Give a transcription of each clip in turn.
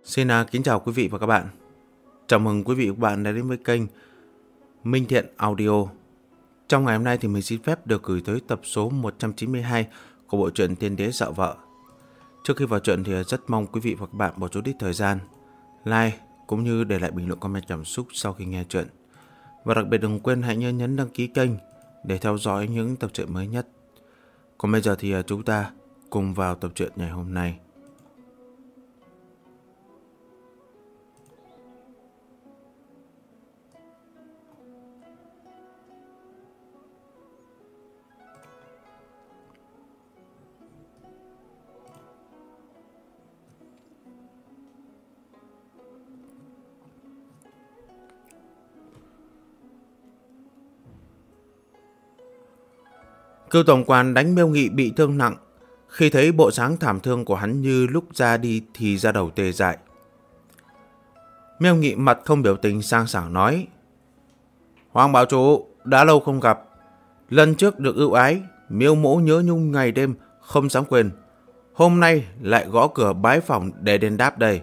Xin kính chào quý vị và các bạn. Chào mừng quý vị và các bạn đã đến với kênh Minh Thiện Audio. Trong ngày hôm nay thì mình xin phép được gửi tới tập số 192 của bộ truyện Tiên Đế Sợ Vợ. Trước khi vào truyện thì rất mong quý vị và các bạn bỏ chút ít thời gian like cũng như để lại bình luận comment cảm xúc sau khi nghe truyện. Và đặc biệt đừng quên hãy nhấn đăng ký kênh để theo dõi những tập truyện mới nhất. Còn bây giờ thì chúng ta cùng vào tập truyện ngày hôm nay. Cựu tổng quản đánh Miêu Nghị bị thương nặng. Khi thấy bộ dáng thảm thương của hắn như lúc ra đi thì da đầu tê dại. Miêu Nghị mặt không biểu tình sang sảng nói: Hoàng bảo chủ, đã lâu không gặp. Lần trước được ưu ái, Miêu mỗ nhớ nhung ngày đêm không dám quên. Hôm nay lại gõ cửa bái phỏng để đền đáp đây.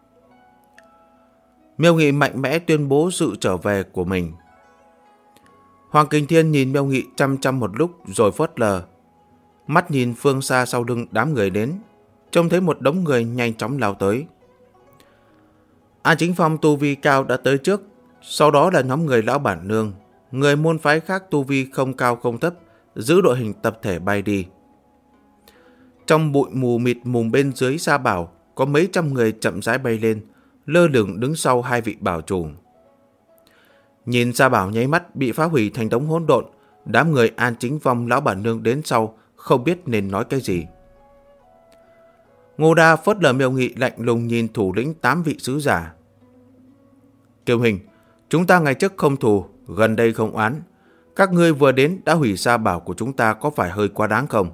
Miêu Nghị mạnh mẽ tuyên bố sự trở về của mình. Hoàng Kình Thiên nhìn Miêu Nghị chăm chăm một lúc rồi phớt lờ. Mắt nhìn phương xa sau lưng đám người đến, trông thấy một đống người nhanh chóng lao tới. An Chính Phong tu vi cao đã tới trước, sau đó là nhóm người lão bản nương, người môn phái khác tu vi không cao không thấp, giữ đội hình tập thể bay đi. Trong bụi mù mịt mùng bên dưới sa bảo, có mấy trăm người chậm rãi bay lên, lơ lửng đứng sau hai vị bảo chủ. Nhìn sa bảo nháy mắt bị phá hủy thành đống hỗn độn, đám người An Chính Phong lão bản nương đến sau không biết nên nói cái gì. Ngô Đa phớt lờ Miêu Nghị lạnh lùng nhìn thủ lĩnh 8 vị sứ giả. Kiều Hình, chúng ta ngày trước không thù, gần đây không oán. Các ngươi vừa đến đã hủy sa bảo của chúng ta có phải hơi quá đáng không?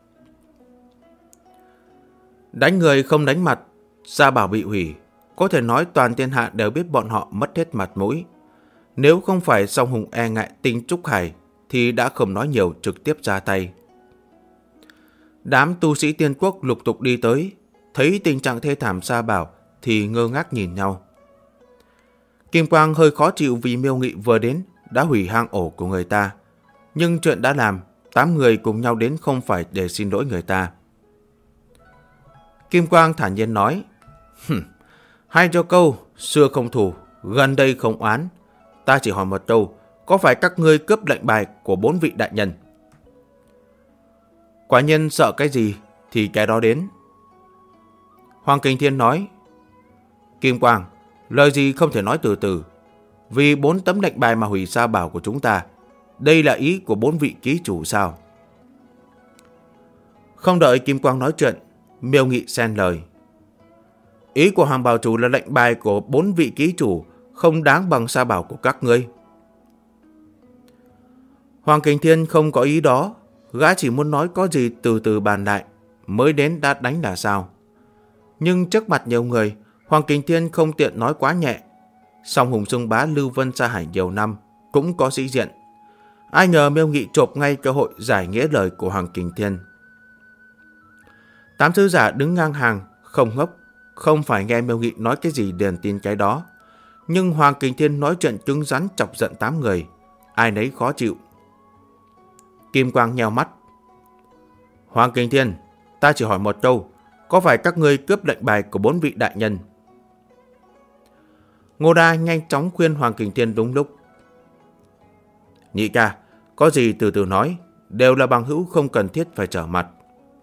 Đánh người không đánh mặt, sa bảo bị hủy, có thể nói toàn thiên hạ đều biết bọn họ mất hết mặt mũi. Nếu không phải Song Hùng e ngại Tinh Trúc Hải thì đã không nói nhiều trực tiếp ra tay. Đám tu sĩ tiên quốc lục tục đi tới, thấy tình trạng thê thảm sa bảo thì ngơ ngác nhìn nhau. Kim Quang hơi khó chịu vì Miêu Nghị vừa đến đã hủy hang ổ của người ta. Nhưng chuyện đã làm, 8 người cùng nhau đến không phải để xin lỗi người ta. Kim Quang thản nhiên nói: Hay cho câu, xưa không thù, gần đây không oán. Ta chỉ hỏi một câu, có phải các ngươi cướp lệnh bài của 4 vị đại nhân? Quả nhân sợ cái gì thì cái đó đến. Hoàng Kình Thiên nói: Kim Quang, lời gì không thể nói từ từ. Vì 4 tấm lệnh bài mà hủy sa bảo của chúng ta, đây là ý của 4 vị ký chủ sao? Không đợi Kim Quang nói chuyện, Miêu Nghị xen lời: Ý của Hoàng bảo chủ là lệnh bài của 4 vị ký chủ không đáng bằng sa bảo của các ngươi. Hoàng Kình Thiên không có ý đó, gã chỉ muốn nói có gì từ từ bàn lại, mới đến đã đánh là sao. Nhưng trước mặt nhiều người, Hoàng Kình Thiên không tiện nói quá nhẹ. Song Hùng xưng bá Lưu Vân Sa Hải nhiều năm, cũng có sĩ diện. Ai ngờ Miêu Nghị chộp ngay cơ hội giải nghĩa lời của Hoàng Kình Thiên. 8 sứ giả đứng ngang hàng, không ngốc, không phải nghe Miêu Nghị nói cái gì liền tin cái đó. Nhưng Hoàng Kình Thiên nói chuyện cứng rắn chọc giận 8 người, ai nấy khó chịu. Kim Quang nheo mắt: Hoàng Kình Thiên, ta chỉ hỏi một câu, có phải các ngươi cướp lệnh bài của 4 vị đại nhân? Ngô Đa nhanh chóng khuyên Hoàng Kình Thiên đúng lúc: Nhị ca, có gì từ từ nói, đều là bằng hữu không cần thiết phải trở mặt.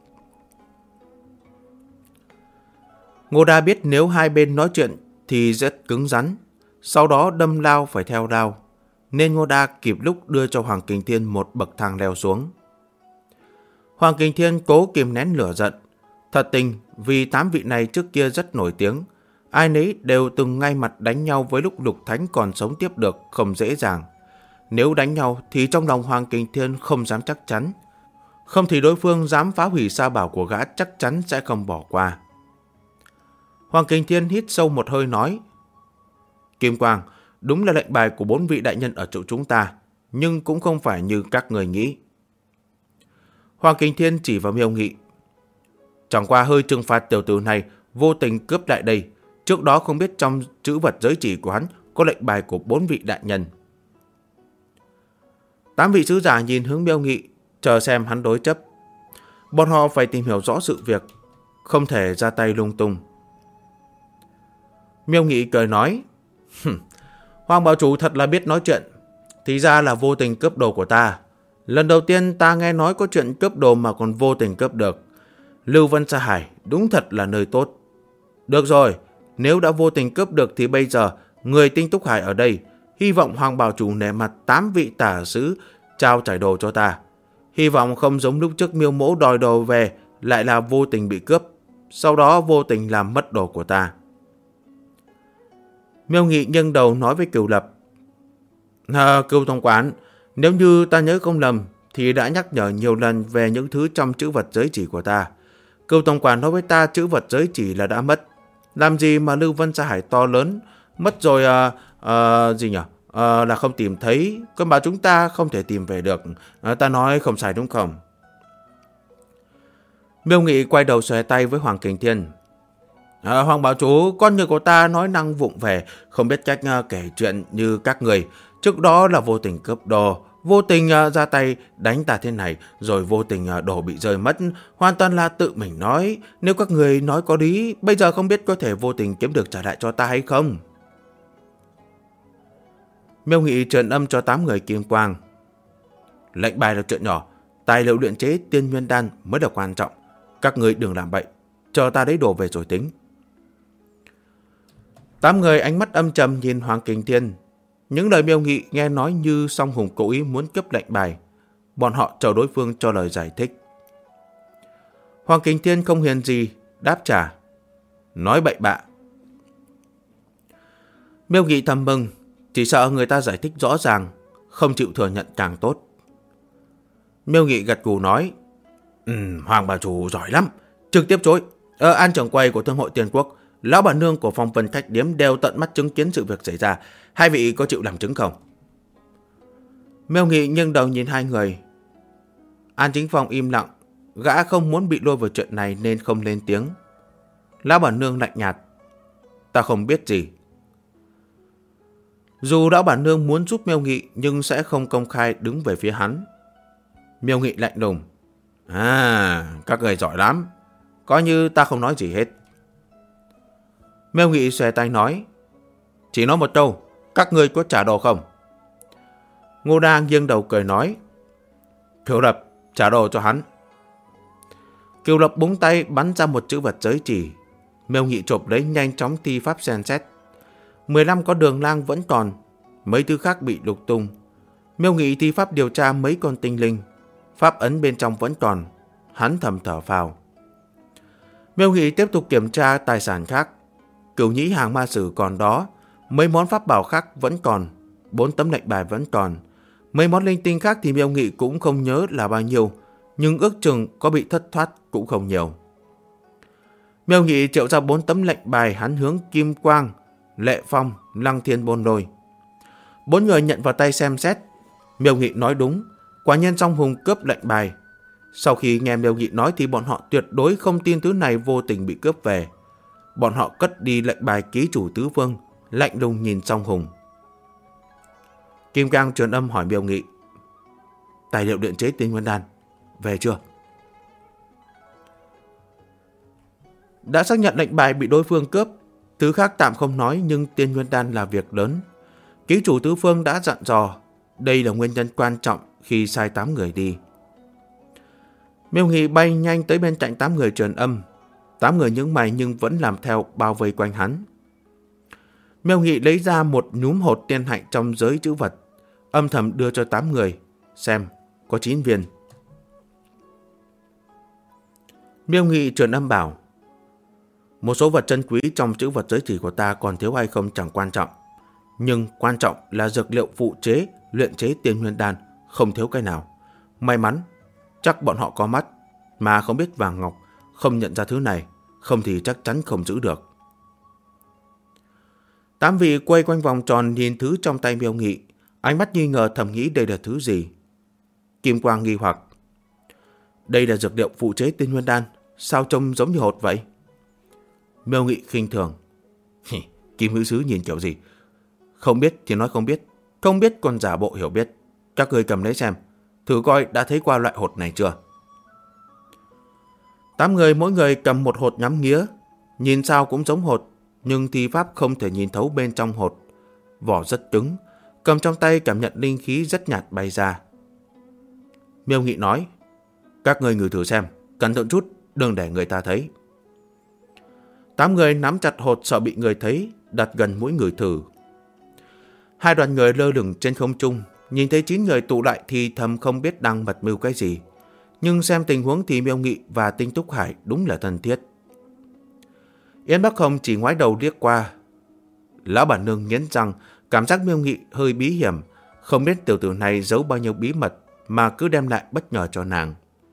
Ngô Đa biết nếu hai bên nói chuyện thì rất cứng rắn, sau đó đâm lao phải theo lao, nên Ngô Đa kịp lúc đưa cho Hoàng Kình Thiên một bậc thang leo xuống. Hoàng Kình Thiên cố kìm nén lửa giận. Thật tình vì 8 vị này trước kia rất nổi tiếng, ai nấy đều từng ngay mặt đánh nhau với lúc Lục Thánh còn sống tiếp được không dễ dàng. Nếu đánh nhau thì trong lòng Hoàng Kình Thiên không dám chắc chắn, không thì đối phương dám phá hủy sa bảo của gã chắc chắn sẽ không bỏ qua. Hoàng Kình Thiên hít sâu một hơi nói: Kim Quang, đúng là lệnh bài của 4 vị đại nhân ở chỗ chúng ta, nhưng cũng không phải như các người nghĩ. Hoàng Kình Thiên chỉ vào Miêu Nghị: Chẳng qua hơi trừng phạt tiểu tử này vô tình cướp lại đây, Trước đó không biết trong trữ vật giới chỉ của hắn có lệnh bài của 4 vị đại nhân. 8 vị sứ giả nhìn hướng Miêu Nghị, chờ xem hắn đối chấp. Bọn họ phải tìm hiểu rõ sự việc, không thể ra tay lung tung. Miêu Nghị cười nói, Hoàng bảo chủ thật là biết nói chuyện. Thì ra là vô tình cướp đồ của ta. Lần đầu tiên ta nghe nói có chuyện cướp đồ mà còn vô tình cướp được. Lưu Vân Sa Hải đúng thật là nơi tốt. Được rồi, nếu đã vô tình cướp được thì bây giờ người Tinh Túc Hải ở đây, hy vọng Hoàng bảo chủ nể mặt 8 vị tả sứ trao trải đồ cho ta. Hy vọng không giống lúc trước Miêu Mỗ đòi đồ về lại là vô tình bị cướp, sau đó vô tình làm mất đồ của ta. Miêu Nghị nghiêng đầu nói với Cửu Lập, Cửu tổng quản, nếu như ta nhớ không lầm thì đã nhắc nhở nhiều lần về những thứ trong trữ vật giới chỉ của ta. Cửu tổng quản nói với ta trữ vật giới chỉ là đã mất. Làm gì mà Lưu Vân Sa Hải to lớn, mất rồi là không tìm thấy, còn bảo chúng ta không thể tìm về được. Ta nói không sai đúng không? Miêu Nghị quay đầu xòe tay với Hoàng Kình Thiên. Hoàng bảo chủ, con người của ta nói năng vụng về, không biết cách kể chuyện như các người. Trước đó là vô tình cướp đồ, vô tình ra tay đánh ta thế này, rồi vô tình đồ bị rơi mất. Hoàn toàn là tự mình nói. Nếu các người nói có lý, bây giờ không biết có thể vô tình kiếm được trả lại cho ta hay không? Miêu Nghị truyền âm cho 8 người kim quang. Lệnh bài là chuyện nhỏ, tài liệu luyện chế tiên nguyên đan mới là quan trọng. Các người đừng làm bậy, chờ ta lấy đồ về rồi tính. 8 người ánh mắt âm trầm nhìn Hoàng Kình Thiên. Những lời Miêu Nghị nghe nói như Song Hùng cố ý muốn cướp lệnh bài. Bọn họ chờ đối phương cho lời giải thích. Hoàng Kình Thiên không hiền gì, đáp trả. Nói bậy bạ. Miêu Nghị thầm mừng, chỉ sợ người ta giải thích rõ ràng, không chịu thừa nhận càng tốt. Miêu Nghị gật gù nói, Hoàng bà chủ giỏi lắm, trực tiếp chối. An trưởng quầy của Thương hội Tiền Quốc, lão bà nương của Phong Vân Khách Điếm đều tận mắt chứng kiến sự việc xảy ra. Hai vị có chịu làm chứng không? Miêu Nghị nghiêng đầu nhìn hai người. An Chính Phong im lặng, gã không muốn bị lôi vào chuyện này nên không lên tiếng. Lão bà nương lạnh nhạt, ta không biết gì. Dù lão bà nương muốn giúp Miêu Nghị nhưng sẽ không công khai đứng về phía hắn. Miêu Nghị lạnh lùng, các người giỏi lắm, coi như ta không nói gì hết. Miêu Nghị xòe tay nói, chỉ nói một câu, các người có trả đồ không? Ngô Đa nghiêng đầu cười nói, Cửu Lập, trả đồ cho hắn. Cửu Lập búng tay bắn ra một chữ vật giới chỉ. Miêu Nghị chộp lấy nhanh chóng thi pháp xem xét. 15 có đường lang vẫn còn, mấy thứ khác bị lục tung. Miêu Nghị thi pháp điều tra mấy con tinh linh, pháp ấn bên trong vẫn còn. Hắn thầm thở phào. Miêu Nghị tiếp tục kiểm tra tài sản khác. Cửu nhĩ hàng ma sử còn đó, mấy món pháp bảo khác vẫn còn, 4 tấm lệnh bài vẫn còn. Mấy món linh tinh khác thì Miêu Nghị cũng không nhớ là bao nhiêu, nhưng ước chừng có bị thất thoát cũng không nhiều. Miêu Nghị triệu ra 4 tấm lệnh bài, hắn hướng Kim Quang, Lệ Phong, Lăng Thiên Bôn Lôi. 4 người nhận vào tay xem xét. Miêu Nghị nói đúng, quả nhiên Song Hùng cướp lệnh bài. Sau khi nghe Miêu Nghị nói thì bọn họ tuyệt đối không tin thứ này vô tình bị cướp về. Bọn họ cất đi lệnh bài ký chủ tứ phương, lạnh lùng nhìn Song Hùng. Kim Cang truyền âm hỏi Miêu Nghị, tài liệu luyện chế tiên nguyên đan về chưa? Đã xác nhận lệnh bài bị đối phương cướp, thứ khác tạm không nói, nhưng tiên nguyên đan là việc lớn. Ký chủ tứ phương đã dặn dò, đây là nguyên nhân quan trọng khi sai 8 người đi. Miêu Nghị bay nhanh tới bên cạnh 8 người truyền âm. 8 người nhướng mày nhưng vẫn làm theo, bao vây quanh hắn. Miêu Nghị lấy ra một nhúm hột tiên hạnh trong giới trữ vật, âm thầm đưa cho 8 người, xem, có 9 viên. Miêu Nghị truyền âm bảo, một số vật chân quý trong trữ vật giới chỉ của ta còn thiếu hay không chẳng quan trọng, nhưng quan trọng là dược liệu phụ chế, luyện chế tiên nguyên đan, không thiếu cái nào. May mắn, chắc bọn họ có mắt, mà không biết vàng ngọc, không nhận ra thứ này, không thì chắc chắn không giữ được. 8 vị quay quanh vòng tròn nhìn thứ trong tay Miêu Nghị, ánh mắt nghi ngờ thầm nghĩ đây là thứ gì. Kim Quang nghi hoặc, đây là dược liệu phụ chế tiên nguyên đan, sao trông giống như hột vậy? Miêu Nghị khinh thường, Kim Hữu Sứ nhìn kiểu gì? Không biết thì nói không biết, không biết còn giả bộ hiểu biết. Các người cầm lấy xem, thử coi đã thấy qua loại hột này chưa. 8 người mỗi người cầm một hột nhắm nghía. Nhìn sao cũng giống hột, nhưng thi pháp không thể nhìn thấu bên trong hột. Vỏ rất cứng, cầm trong tay cảm nhận linh khí rất nhạt bay ra. Miêu Nghị nói, các người ngửi thử xem, cẩn thận chút, đừng để người ta thấy. 8 người nắm chặt hột sợ bị người thấy, đặt gần mũi ngửi thử. 2 đoàn người lơ lửng trên không trung, nhìn thấy 9 người tụ lại thì thầm không biết đang mật mưu cái gì. Nhưng xem tình huống thì Miêu Nghị và Tinh Túc Hải đúng là thân thiết. Yến Bắc Hồng chỉ ngoái đầu liếc qua. Lão bản nương nghiến răng, cảm giác Miêu Nghị hơi bí hiểm, không biết tiểu tử này giấu bao nhiêu bí mật mà cứ đem lại bất ngờ cho nàng.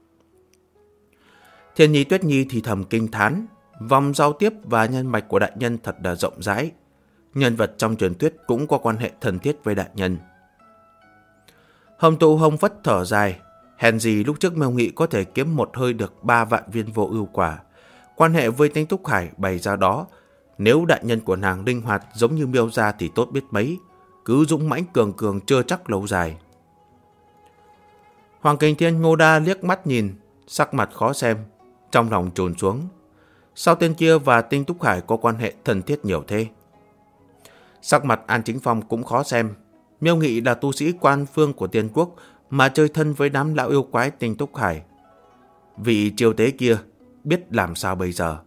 Thiên Nhi Tuyết Nhi thì thầm kinh thán, vòng giao tiếp và nhân mạch của đại nhân thật là rộng rãi. Nhân vật trong truyền thuyết cũng có quan hệ thân thiết với đại nhân. Hồng Tụ Hồng Phất thở dài, hèn gì lúc trước Miêu Nghị có thể kiếm một hơi được 3 vạn viên vô ưu quả. Quan hệ với Tinh Túc Hải bày ra đó, nếu đại nhân của nàng linh hoạt giống như Miêu gia thì tốt biết mấy, cứ dũng mãnh cường cường chưa chắc lâu dài. Hoàng Kình Thiên Ngô Đa liếc mắt nhìn, sắc mặt khó xem, trong lòng trồn xuống. Sao tên kia và Tinh Túc Hải có quan hệ thân thiết nhiều thế? Sắc mặt An Chính Phong cũng khó xem. Miêu Nghị là tu sĩ quan phương của Tiên Quốc mà chơi thân với đám lão yêu quái Tinh Túc Hải. Vị triều tế kia biết làm sao bây giờ?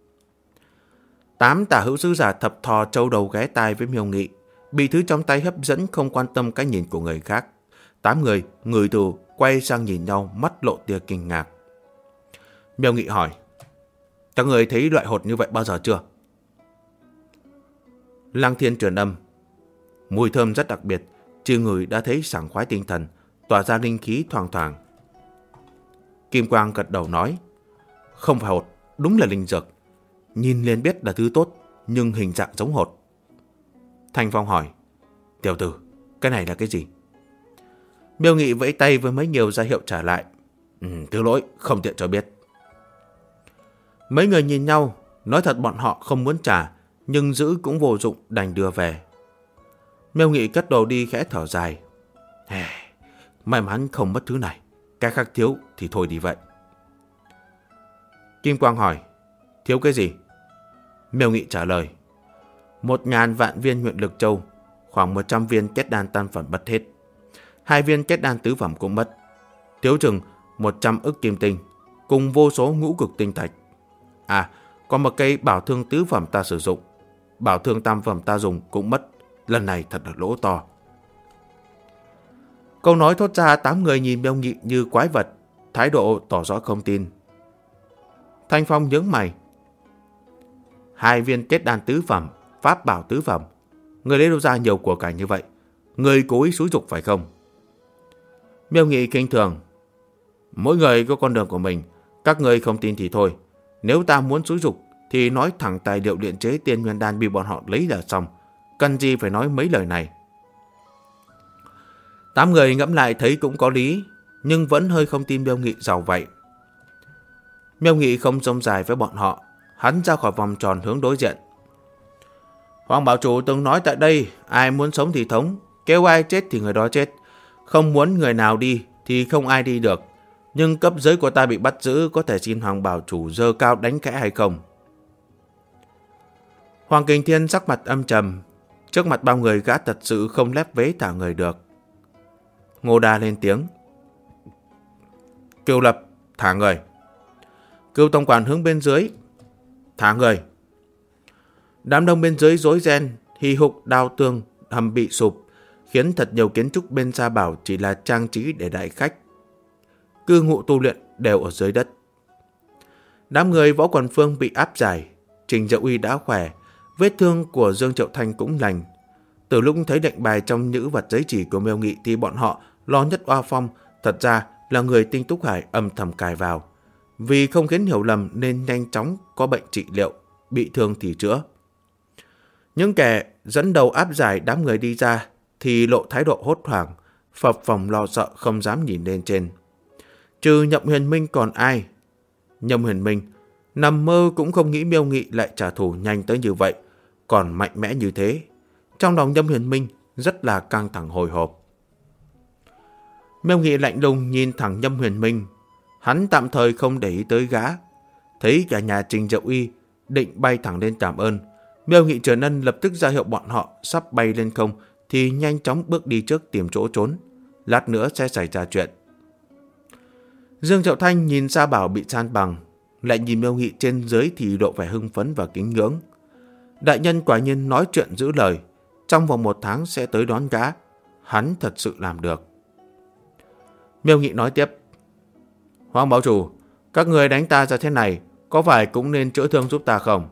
8 tả hữu sứ giả thập thò trâu đầu ghé tai với Miêu Nghị, bị thứ trong tay hấp dẫn không quan tâm cái nhìn của người khác. 8 người ngửi thử quay sang nhìn nhau, mắt lộ tia kinh ngạc. Miêu Nghị hỏi, các người thấy loại hột như vậy bao giờ chưa? Lăng Thiên truyền âm, mùi thơm rất đặc biệt, chưa người đã thấy sảng khoái tinh thần, tỏa ra linh khí thoang thoảng. Kim Quang gật đầu nói, không phải hột, đúng là linh dược. Nhìn liền biết là thứ tốt, nhưng hình dạng giống hột. Thanh Phong hỏi, tiểu tử, cái này là cái gì? Miêu Nghị vẫy tay với mấy nhiều ra hiệu trả lại. Thứ lỗi, không tiện cho biết. Mấy người nhìn nhau, nói thật bọn họ không muốn trả, nhưng giữ cũng vô dụng, đành đưa về. Miêu Nghị cất đồ đi khẽ thở dài. May mắn không mất thứ này, cái khác thiếu thì thôi đi vậy. Kim Quang hỏi, thiếu cái gì? Miêu Nghị trả lời, 1000 vạn viên nguyện lực châu, khoảng 100 viên kết đan tam phẩm mất hết, 2 viên kết đan tứ phẩm cũng mất, thiếu chừng 100 ức kim tinh, cùng vô số ngũ cực tinh thạch. À, còn một cây bảo thương tứ phẩm ta sử dụng, bảo thương tam phẩm ta dùng cũng mất, lần này thật là lỗ to. Câu nói thốt ra, 8 người nhìn Miêu Nghị như quái vật, thái độ tỏ rõ không tin. Thanh Phong nhướng mày, 2 viên kết đan tứ phẩm, pháp bảo tứ phẩm, người lấy đâu ra nhiều của cải như vậy? Người cố ý xúi giục phải không? Miêu Nghị kinh thường, mỗi người có con đường của mình, các người không tin thì thôi. Nếu ta muốn xúi giục thì nói thẳng tài liệu luyện chế tiên nguyên đan bị bọn họ lấy là xong, cần gì phải nói mấy lời này. 8 người ngẫm lại thấy cũng có lý, nhưng vẫn hơi không tin Miêu Nghị giàu vậy. Miêu Nghị không rông dài với bọn họ, hắn ra khỏi vòng tròn hướng đối diện. Hoàng bảo chủ từng nói tại đây, ai muốn sống thì thống, kêu ai chết thì người đó chết, không muốn người nào đi thì không ai đi được. Nhưng cấp dưới của ta bị bắt giữ, có thể xin Hoàng bảo chủ giơ cao đánh khẽ hay không? Hoàng Kình Thiên sắc mặt âm trầm, trước mặt bao người gã thật sự không lép vế thả người được. Ngô Đa lên tiếng, Cửu Lập, thả người. Cửu tổng quản hướng bên dưới, thả người. Đám đông bên dưới rối ren, hì hục đao tương, hầm bị sụp, khiến thật nhiều kiến trúc bên Gia Bảo chỉ là trang trí để đại khách. Cư ngụ tu luyện đều ở dưới đất. Đám người Võ Quần Phương bị áp giải, Trình Diệu Uy đã khỏe, vết thương của Dương Triệu Thanh cũng lành. Từ lúc thấy lệnh bài trong nhữ vật giấy chỉ của Miêu Nghị thì bọn họ lo nhất oa phong, thật ra là người Tinh Túc Hải âm thầm cài vào. Vì không khiến hiểu lầm nên nhanh chóng có bệnh trị liệu, bị thương thì chữa. Những kẻ dẫn đầu áp giải đám người đi ra thì lộ thái độ hốt hoảng, phập phồng lo sợ không dám nhìn lên trên. Trừ Nhậm Huyền Minh còn ai? Nhậm Huyền Minh nằm mơ cũng không nghĩ Miêu Nghị lại trả thù nhanh tới như vậy. còn mạnh mẽ như thế. Trong lòng Nhâm Huyền Minh rất là căng thẳng hồi hộp. Miêu Nghị lạnh lùng nhìn thẳng Nhâm Huyền Minh. Hắn tạm thời không để ý tới gã. Thấy cả nhà Trình Diệu Y định bay thẳng lên cảm ơn, Miêu Nghị Trần Ân lập tức ra hiệu bọn họ sắp bay lên không thì nhanh chóng bước đi trước tìm chỗ trốn. Lát nữa sẽ xảy ra chuyện. Dương Triệu Thanh nhìn Sa Bảo bị san bằng, lại nhìn Miêu Nghị trên dưới thì lộ vẻ hưng phấn và kính ngưỡng. Đại nhân quả nhiên nói chuyện giữ lời, trong vòng 1 tháng sẽ tới đón gã. Hắn thật sự làm được. Miêu Nghị nói tiếp: Hoàng Bảo Chủ, các người đánh ta ra thế này, có phải cũng nên chữa thương giúp ta không?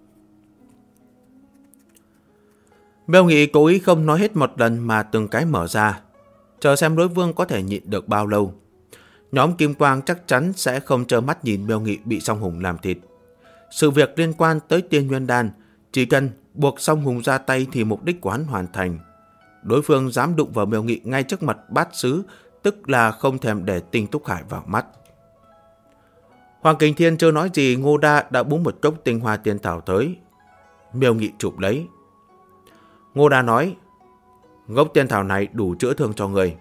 Miêu Nghị cố ý không nói hết một lần mà từng cái mở ra, chờ xem đối phương có thể nhịn được bao lâu. Nhóm Kim Quang chắc chắn sẽ không trơ mắt nhìn Miêu Nghị bị Song Hùng làm thịt. Sự việc liên quan tới Tiên Nguyên Đan, chỉ cần buộc Song Hùng ra tay thì mục đích của hắn hoàn thành. Đối phương dám đụng vào Miêu Nghị ngay trước mặt bát sứ, tức là không thèm để Tinh Túc Hải vào mắt. Hoàng Kình Thiên chưa nói gì, Ngô Đa đã búng một cốc tinh hoa tiên thảo tới. Miêu Nghị chụp lấy. Ngô Đa nói: Gốc tiên thảo này đủ chữa thương cho người.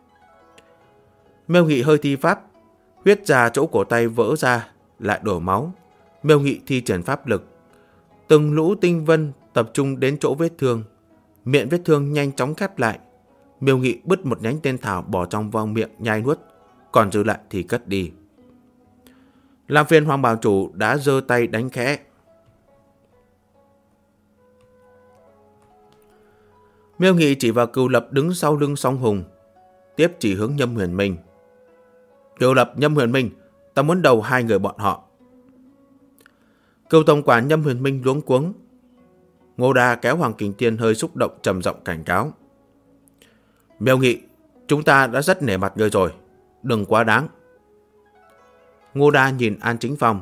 Miêu Nghị hơi thi pháp, huyết ra chỗ cổ tay vỡ ra, lại đổ máu. Miêu Nghị thi triển pháp lực, từng lũ tinh vân tập trung đến chỗ vết thương. Miệng vết thương nhanh chóng khép lại. Miêu Nghị bứt một nhánh tiên thảo bỏ trong vòng miệng nhai nuốt, còn dư lại thì cất đi. Làm phiền Hoàng Bảo Chủ đã giơ tay đánh khẽ. Miêu Nghị chỉ vào Cửu Lập đứng sau lưng Song Hùng, tiếp chỉ hướng Nhâm Huyền Minh. Cửu Lập, Nhâm Huyền Minh, ta muốn đầu 2 người bọn họ. Cửu tổng quản Nhâm Huyền Minh luống cuống. Ngô Đa kéo Hoàng Kình Thiên hơi xúc động trầm giọng cảnh cáo. Miêu Nghị, chúng ta đã rất nể mặt ngươi rồi, đừng quá đáng. Ngô Đa nhìn An Chính Phong.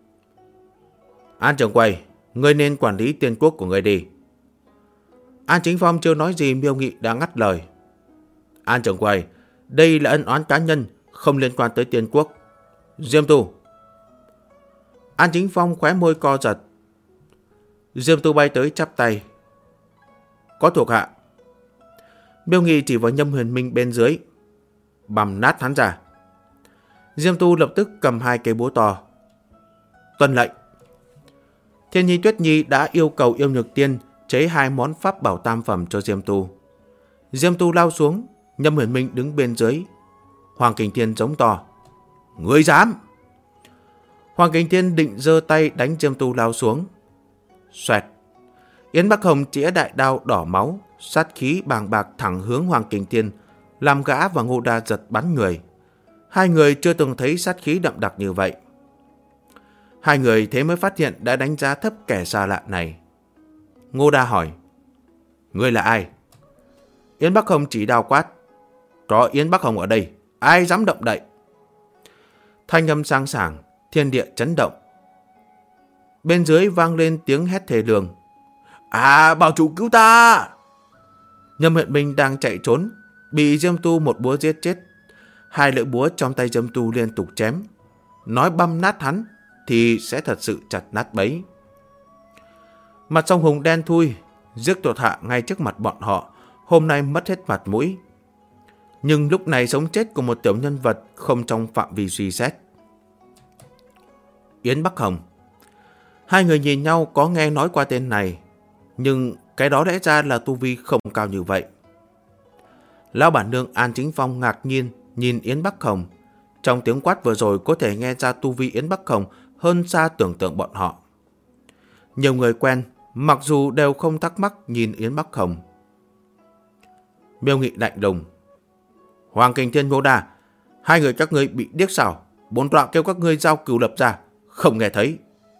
An trưởng quầy, ngươi nên quản lý Tiên Quốc của ngươi đi. An Chính Phong chưa nói gì, Miêu Nghị đã ngắt lời. An trưởng quầy, đây là ân oán cá nhân, không liên quan tới Tiên Quốc. Diêm Tu. An Chính Phong khóe môi co giật. Diêm Tu bay tới chắp tay. Có thuộc hạ. Miêu Nghị chỉ vào Nhâm Huyền Minh bên dưới. Bằm nát hắn ra. Diêm Tu lập tức cầm 2 cây búa to. Tuân lệnh. Thiên Nhi Tuyết Nhi đã yêu cầu Yêu Nhược Tiên chế 2 món pháp bảo tam phẩm cho Diêm Tu. Diêm Tu lao xuống, Nhâm Huyền Minh đứng bên dưới. Hoàng Kình Thiên giống to. Ngươi dám! Hoàng Kình Thiên định giơ tay đánh Diêm Tu lao xuống. Xoẹt! Yến Bắc Hồng chĩa đại đao đỏ máu, sát khí bàng bạc thẳng hướng Hoàng Kình Thiên, làm gã và Ngô Đa giật bắn người. 2 người chưa từng thấy sát khí đậm đặc như vậy. 2 người thế mới phát hiện đã đánh giá thấp kẻ xa lạ này. Ngô Đa hỏi. Ngươi là ai? Yến Bắc Hồng chỉ đao quát. Có Yến Bắc Hồng ở đây, ai dám động đậy? Thanh âm sang sảng, thiên địa chấn động. Bên dưới vang lên tiếng hét thề lường. Bảo chủ cứu ta! Nhâm Huyền Minh đang chạy trốn, bị Diêm Tu một búa giết chết. 2 lưỡi búa trong tay Diêm Tu liên tục chém. Nói băm nát hắn thì sẽ thật sự chặt nát bấy. Mặt Song Hùng đen thui, giết tuột hạ ngay trước mặt bọn họ, hôm nay mất hết mặt mũi. Nhưng lúc này sống chết của một tiểu nhân vật không trong phạm vi suy xét. Yến Bắc Hồng. 2 người nhìn nhau có nghe nói qua tên này, nhưng cái đó lẽ ra là tu vi không cao như vậy. Lão bản nương An Chính Phong ngạc nhiên nhìn Yến Bắc Hồng. Trong tiếng quát vừa rồi có thể nghe ra tu vi Yến Bắc Hồng hơn xa tưởng tượng bọn họ. Nhiều người quen, mặc dù đều không thắc mắc nhìn Yến Bắc Hồng. Miêu Nghị lạnh lùng. Hoàng Kình Thiên, Ngô Đa, 2 người các ngươi bị điếc sao? Bổn tọa kêu các ngươi giao Cửu Lập ra, không nghe thấy.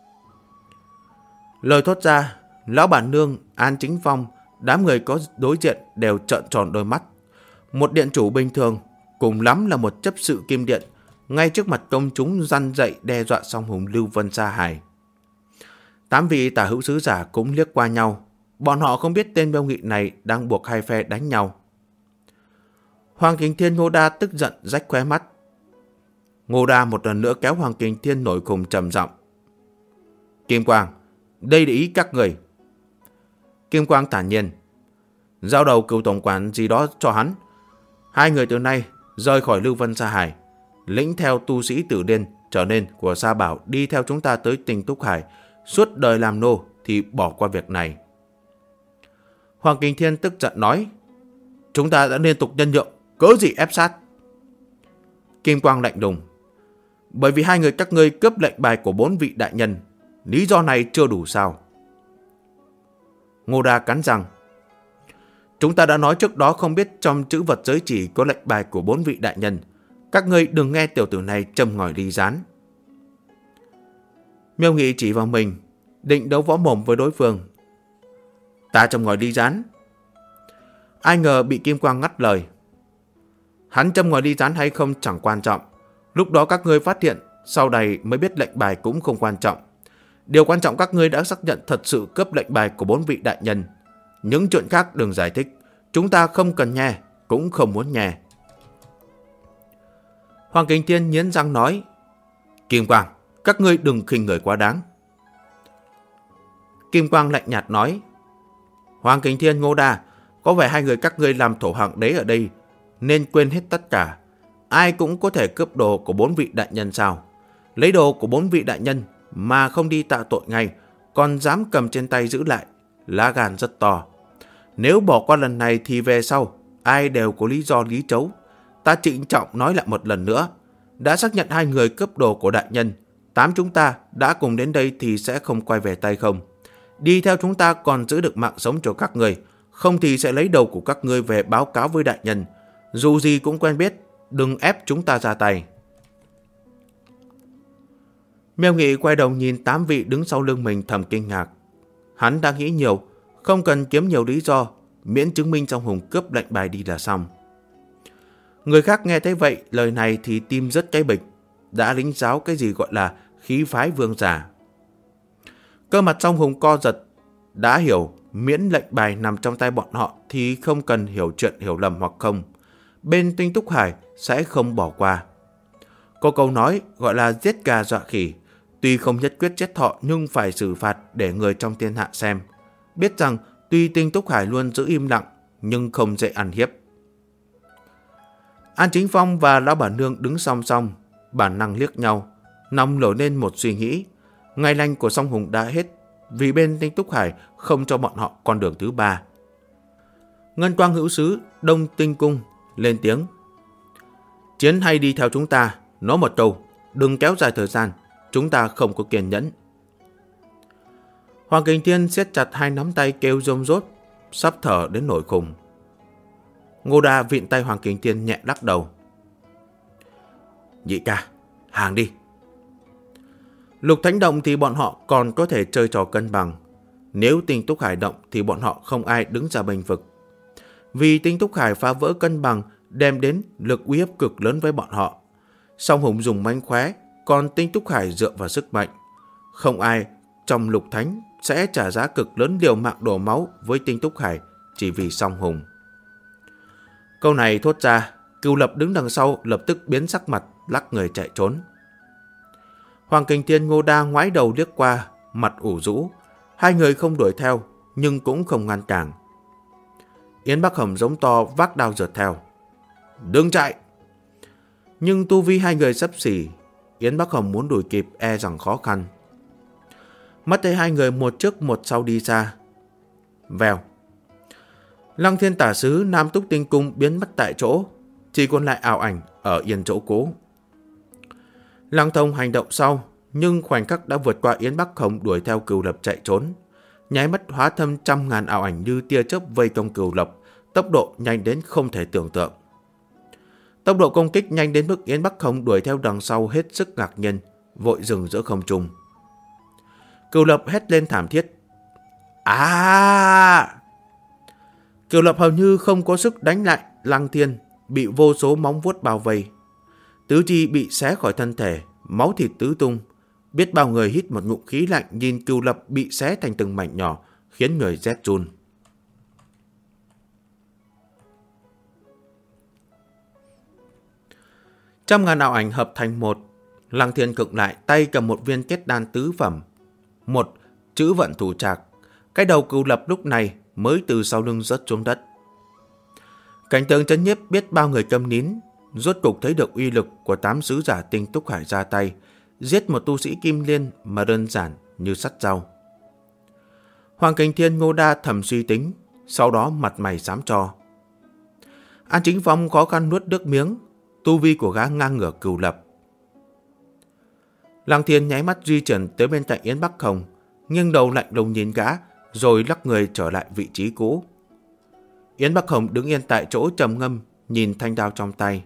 Lời thốt ra, lão bản nương, An Chính Phong, đám người có đối diện đều trợn tròn đôi mắt. Một điện chủ bình thường, cùng lắm là một chấp sự kim điện, ngay trước mặt công chúng răn dậy đe dọa Song Hùng Lưu Vân Sa Hải. 8 vị tả hữu sứ giả cũng liếc qua nhau. Bọn họ không biết tên Miêu Nghị này đang buộc 2 phe đánh nhau. Hoàng Kình Thiên, Ngô Đa tức giận rách khóe mắt. Ngô Đa một lần nữa kéo Hoàng Kình Thiên nổi khùng trầm giọng. Kim Quang, đây là ý các người. Kim Quang thản nhiên. Giao đầu cựu tổng quản gì đó cho hắn. 2 người từ nay rời khỏi Lưu Vân Sa Hải, lĩnh theo tu sĩ Tử Điên trở nên của Sa Bảo đi theo chúng ta tới Tinh Túc Hải, suốt đời làm nô thì bỏ qua việc này. Hoàng Kình Thiên tức giận nói, chúng ta đã liên tục nhân nhượng, cớ gì ép sát? Kim Quang lạnh lùng, bởi vì 2 người các ngươi cướp lệnh bài của 4 vị đại nhân, lý do này chưa đủ sao? Ngô Đa cắn răng, chúng ta đã nói trước đó không biết trong chữ vật giới chỉ có lệnh bài của 4 vị đại nhân. Các ngươi đừng nghe tiểu tử này châm ngòi ly gián. Miêu Nghị chỉ vào mình, định đấu võ mồm với đối phương. Ta châm ngòi ly gián? Ai ngờ bị Kim Quang ngắt lời. Hắn châm ngòi ly gián hay không chẳng quan trọng. Lúc đó các ngươi phát hiện, sau này mới biết lệnh bài cũng không quan trọng. Điều quan trọng các ngươi đã xác nhận thật sự cướp lệnh bài của 4 vị đại nhân. Những chuyện khác đừng giải thích, chúng ta không cần nghe, cũng không muốn nghe. Hoàng Kình Thiên nghiến răng nói, Kim Quang, các ngươi đừng khinh người quá đáng. Kim Quang lạnh nhạt nói, Hoàng Kình Thiên, Ngô Đa, có vẻ 2 người các ngươi làm thổ hoàng đế ở đây, nên quên hết tất cả. Ai cũng có thể cướp đồ của 4 vị đại nhân sao? Lấy đồ của 4 vị đại nhân mà không đi tạ tội ngay, còn dám cầm trên tay giữ lại, lá gan rất to. Nếu bỏ qua lần này thì về sau, ai đều có lý do lý trấu. Ta trịnh trọng nói lại một lần nữa, đã xác nhận 2 người cướp đồ của đại nhân, 8 chúng ta đã cùng đến đây thì sẽ không quay về tay không. Đi theo chúng ta còn giữ được mạng sống cho các người, không thì sẽ lấy đầu của các ngươi về báo cáo với đại nhân. Dù gì cũng quen biết, đừng ép chúng ta ra tay. Miêu Nghị quay đầu nhìn 8 vị đứng sau lưng mình thầm kinh ngạc. Hắn đang nghĩ nhiều, không cần kiếm nhiều lý do, miễn chứng minh Song Hùng cướp lệnh bài đi là xong. Người khác nghe thấy vậy, lời này thì tim rất cái bịch, đã lĩnh giáo cái gì gọi là khí phái vương giả. Cơ mặt Song Hùng co giật, đã hiểu miễn lệnh bài nằm trong tay bọn họ thì không cần hiểu chuyện hiểu lầm hoặc không. Bên Tinh Túc Hải sẽ không bỏ qua. Có câu nói gọi là giết gà dọa khỉ, tuy không nhất quyết chết thọ nhưng phải xử phạt để người trong thiên hạ xem. Biết rằng tuy Tinh Túc Hải luôn giữ im lặng nhưng không dễ ăn hiếp. An Chính Phong và Lão Bản Nương đứng song song, bản năng liếc nhau, nóng nổi lên một suy nghĩ. Ngày lành của Song Hùng đã hết, vì bên Tinh Túc Hải không cho bọn họ con đường thứ 3. Ngân Quang Hữu Sứ Đông Tinh Cung lên tiếng, Chiến hay đi theo chúng ta, nói một câu, đừng kéo dài thời gian, chúng ta không có kiên nhẫn. Hoàng Kình Thiên siết chặt 2 nắm tay kêu rôm rốt, sắp thở đến nổi khùng. Ngô Đa vịn tay Hoàng Kình Thiên nhẹ lắc đầu. Nhị ca, hàng đi. Lục Thánh động thì bọn họ còn có thể chơi trò cân bằng. Nếu Tinh Túc Hải động thì bọn họ không ai đứng ra bênh vực. Vì Tinh Túc Hải phá vỡ cân bằng đem đến lực uy hiếp cực lớn với bọn họ. Song Hùng dùng mánh khóe, còn Tinh Túc Hải dựa vào sức mạnh. Không ai trong Lục Thánh sẽ trả giá cực lớn liều mạng đổ máu với Tinh Túc Hải chỉ vì Song Hùng. Câu này thốt ra, Cửu Lập đứng đằng sau lập tức biến sắc mặt, lắc người chạy trốn. Hoàng Kình Thiên, Ngô Đa ngoái đầu liếc qua, mặt ủ rũ. 2 người không đuổi theo, nhưng cũng không ngăn cản. Yến Bắc Hầm giống to vác đao rượt theo. Đừng chạy! Nhưng tu vi 2 người xấp xỉ, Yến Bắc Hầm muốn đuổi kịp e rằng khó khăn. Mắt thấy 2 người một trước một sau đi xa. Vèo! Lăng Thiên Tả Sứ Nam Túc Tinh Cung biến mất tại chỗ, chỉ còn lại ảo ảnh ở yên chỗ cũ. Lăng Thông hành động sau, nhưng khoảnh khắc đã vượt qua Yến Bắc Hồng đuổi theo Cửu Lập chạy trốn. Nháy mắt hóa thâm trăm ngàn ảo ảnh như tia chớp vây công Cửu Lập, tốc độ nhanh đến không thể tưởng tượng. Tốc độ công kích nhanh đến mức Yến Bắc Hồng đuổi theo đằng sau hết sức ngạc nhiên, vội dừng giữa không trung. Cửu Lập hét lên thảm thiết. Cửu Lập hầu như không có sức đánh lại Lăng Thiên, bị vô số móng vuốt bao vây. Tứ chi bị xé khỏi thân thể, máu thịt tứ tung. Biết bao người hít một ngụm khí lạnh nhìn Cửu Lập bị xé thành từng mảnh nhỏ, khiến người rét run. Trăm ngàn ảo ảnh hợp thành một. Lăng Thiên cực lại tay cầm một viên kết đan tứ phẩm, một chữ vận thủ trạc. Cái đầu Cửu Lập lúc này mới từ sau lưng rớt xuống đất. Cảnh tượng chấn nhiếp biết bao người câm nín, rốt cục thấy được uy lực của 8 sứ giả Tinh Túc Hải ra tay, giết một tu sĩ Kim Liên mà đơn giản như sắt dao. Hoàng Kình Thiên Ngô Đa thầm suy tính, sau đó mặt mày xám cho. An Chính Phong khó khăn nuốt nước miếng, tu vi của gã ngang ngửa Cửu Lập. Lăng Thiên nháy mắt di chuyển tới bên cạnh Yến Bắc Hồng, nghiêng đầu lạnh lùng nhìn gã, rồi lắc người trở lại vị trí cũ. Yến Bắc Hồng đứng yên tại chỗ trầm ngâm, nhìn thanh đao trong tay.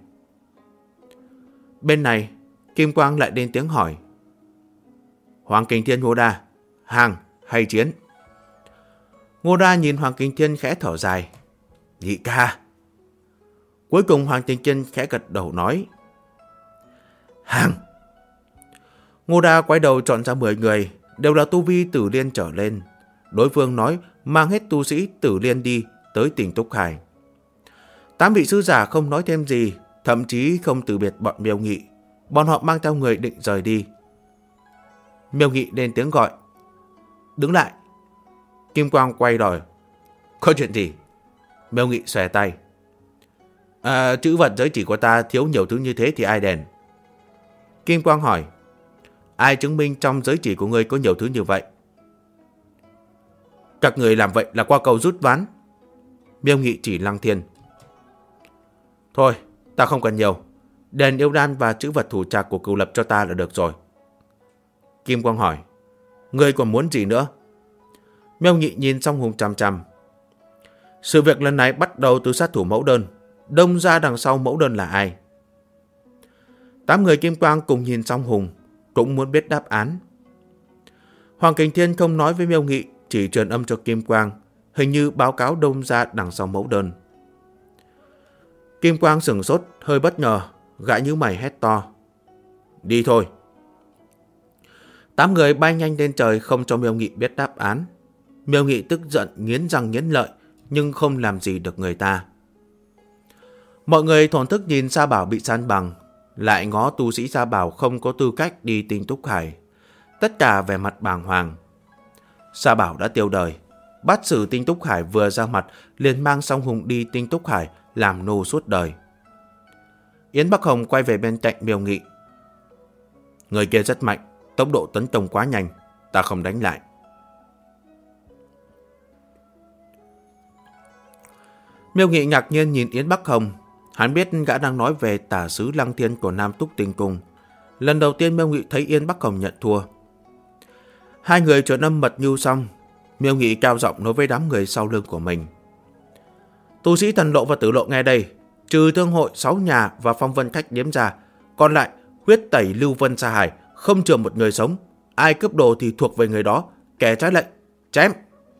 Bên này, Kim Quang lại lên tiếng hỏi. Hoàng Kình Thiên Ngô Đa, hàng hay chiến? Ngô Đa nhìn Hoàng Kình Thiên khẽ thở dài. Nhị ca. Cuối cùng Hoàng Kình Thiên khẽ gật đầu nói. Hàng. Ngô Đa quay đầu chọn ra 10 người, đều là tu vi Tử Liên trở lên. Đối phương nói mang hết tu sĩ Tử Liên đi tới Tinh Túc Hải. 8 vị sư giả không nói thêm gì, thậm chí không từ biệt bọn Miêu Nghị. Bọn họ mang theo người định rời đi. Miêu Nghị lên tiếng gọi. Đứng lại. Kim Quang quay đòi. Có chuyện gì? Miêu Nghị xòe tay. Chữ vật giới chỉ của ta thiếu nhiều thứ như thế thì ai đền? Kim Quang hỏi. Ai chứng minh trong giới chỉ của ngươi có nhiều thứ như vậy? Các người làm vậy là qua cầu rút ván. Miêu Nghị chỉ Lăng Thiên. Thôi, ta không cần nhiều. Đền yêu đan và chữ vật thủ trạc của Cửu Lập cho ta là được rồi. Kim Quang hỏi. Ngươi còn muốn gì nữa? Miêu Nghị nhìn Song Hùng chằm chằm. Sự việc lần này bắt đầu từ sát thủ mẫu đơn. Đông ra đằng sau mẫu đơn là ai? 8 người Kim Quang cùng nhìn Song Hùng, cũng muốn biết đáp án. Hoàng Kình Thiên không nói với Miêu Nghị, chỉ truyền âm cho Kim Quang, hình như báo cáo đông ra đằng sau mẫu đơn. Kim Quang sửng sốt, hơi bất ngờ, gã nhíu mày hét to. Đi thôi. 8 người bay nhanh lên trời không cho Miêu Nghị biết đáp án. Miêu Nghị tức giận nghiến răng nghiến lợi, nhưng không làm gì được người ta. Mọi người thổn thức nhìn Sa Bảo bị san bằng, lại ngó tu sĩ Sa Bảo không có tư cách đi Tinh Túc Hải. Tất cả vẻ mặt bàng hoàng. Sa Bảo đã tiêu đời. Bát sử Tinh Túc Hải vừa ra mặt liền mang Song Hùng đi Tinh Túc Hải làm nô suốt đời. Yến Bắc Hồng quay về bên cạnh Miêu Nghị. Người kia rất mạnh, tốc độ tấn công quá nhanh, ta không đánh lại. Miêu Nghị ngạc nhiên nhìn Yến Bắc Hồng. Hắn biết gã đang nói về tả sứ Lăng Thiên của Nam Túc Tinh Cung. Lần đầu tiên Miêu Nghị thấy Yến Bắc Hồng nhận thua. Hai người truyền âm mật nhu xong, Miêu Nghị cao giọng nói với đám người sau lưng của mình. Tu sĩ Thần Lộ và Tử Lộ nghe đây, trừ Thương Hội 6 nhà và Phong Vân Khách điếm ra, còn lại huyết tẩy Lưu Vân Sa Hải, không chừa một người sống. Ai cướp đồ thì thuộc về người đó, kẻ trái lệnh, chém.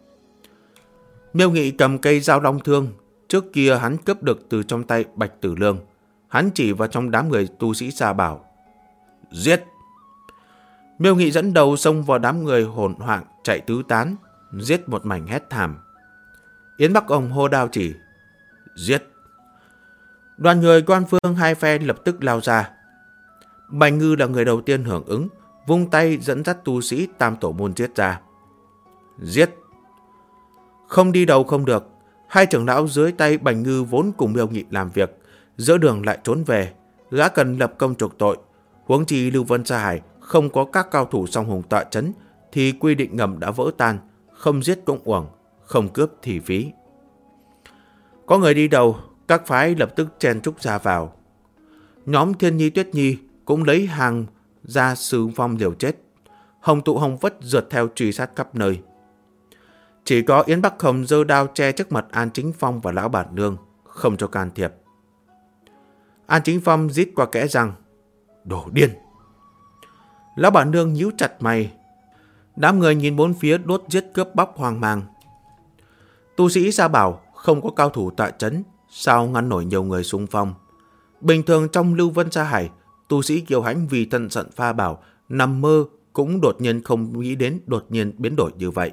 Miêu Nghị cầm cây dao long thương. Trước kia hắn cướp được từ trong tay Bạch Tử Lương. Hắn chỉ vào trong đám người tu sĩ Sa Bảo. Giết! Miêu Nghị dẫn đầu xông vào đám người hỗn hoảng chạy tứ tán, giết một mảnh hét thảm. Yến Bắc Hồng hô đao chỉ. Giết! Đoàn người quan phương hai phe lập tức lao ra. Bành Ngư là người đầu tiên hưởng ứng, vung tay dẫn dắt tu sĩ Tam Tổ Môn giết ra. Giết! Không đi đầu không được. Hai trưởng lão dưới tay Bành Ngư vốn cùng Miêu Nghị làm việc, giữa đường lại trốn về, gã cần lập công chuộc tội. Huống chi Lưu Vân Sa Hải không có các cao thủ Song Hùng tọa chấn, thì quy định ngầm đã vỡ tan, không giết cũng uổng, không cướp thì phí. Có người đi đầu, các phái lập tức chen trúc ra vào. Nhóm Thiên Nhi Tuyết Nhi cũng lấy hàng ra xung phong liều chết. Hồng Tụ Hồng Vất rượt theo truy sát khắp nơi. Chỉ có Yến Bắc Hồng giơ đao che trước mặt An Chính Phong và Lão Bản Nương, không cho can thiệp. An Chính Phong rít qua kẽ răng. Đồ điên! Lão Bản Nương nhíu chặt mày. Đám người nhìn bốn phía đốt giết cướp bóc hoang mang. Tu sĩ Sa Bảo không có cao thủ tọa chấn, sao ngăn nổi nhiều người xung phong. Bình thường trong Lưu Vân Sa Hải, tu sĩ kiêu hãnh vì thân phận pha bảo, nằm mơ cũng đột nhiên không nghĩ đến đột nhiên biến đổi như vậy.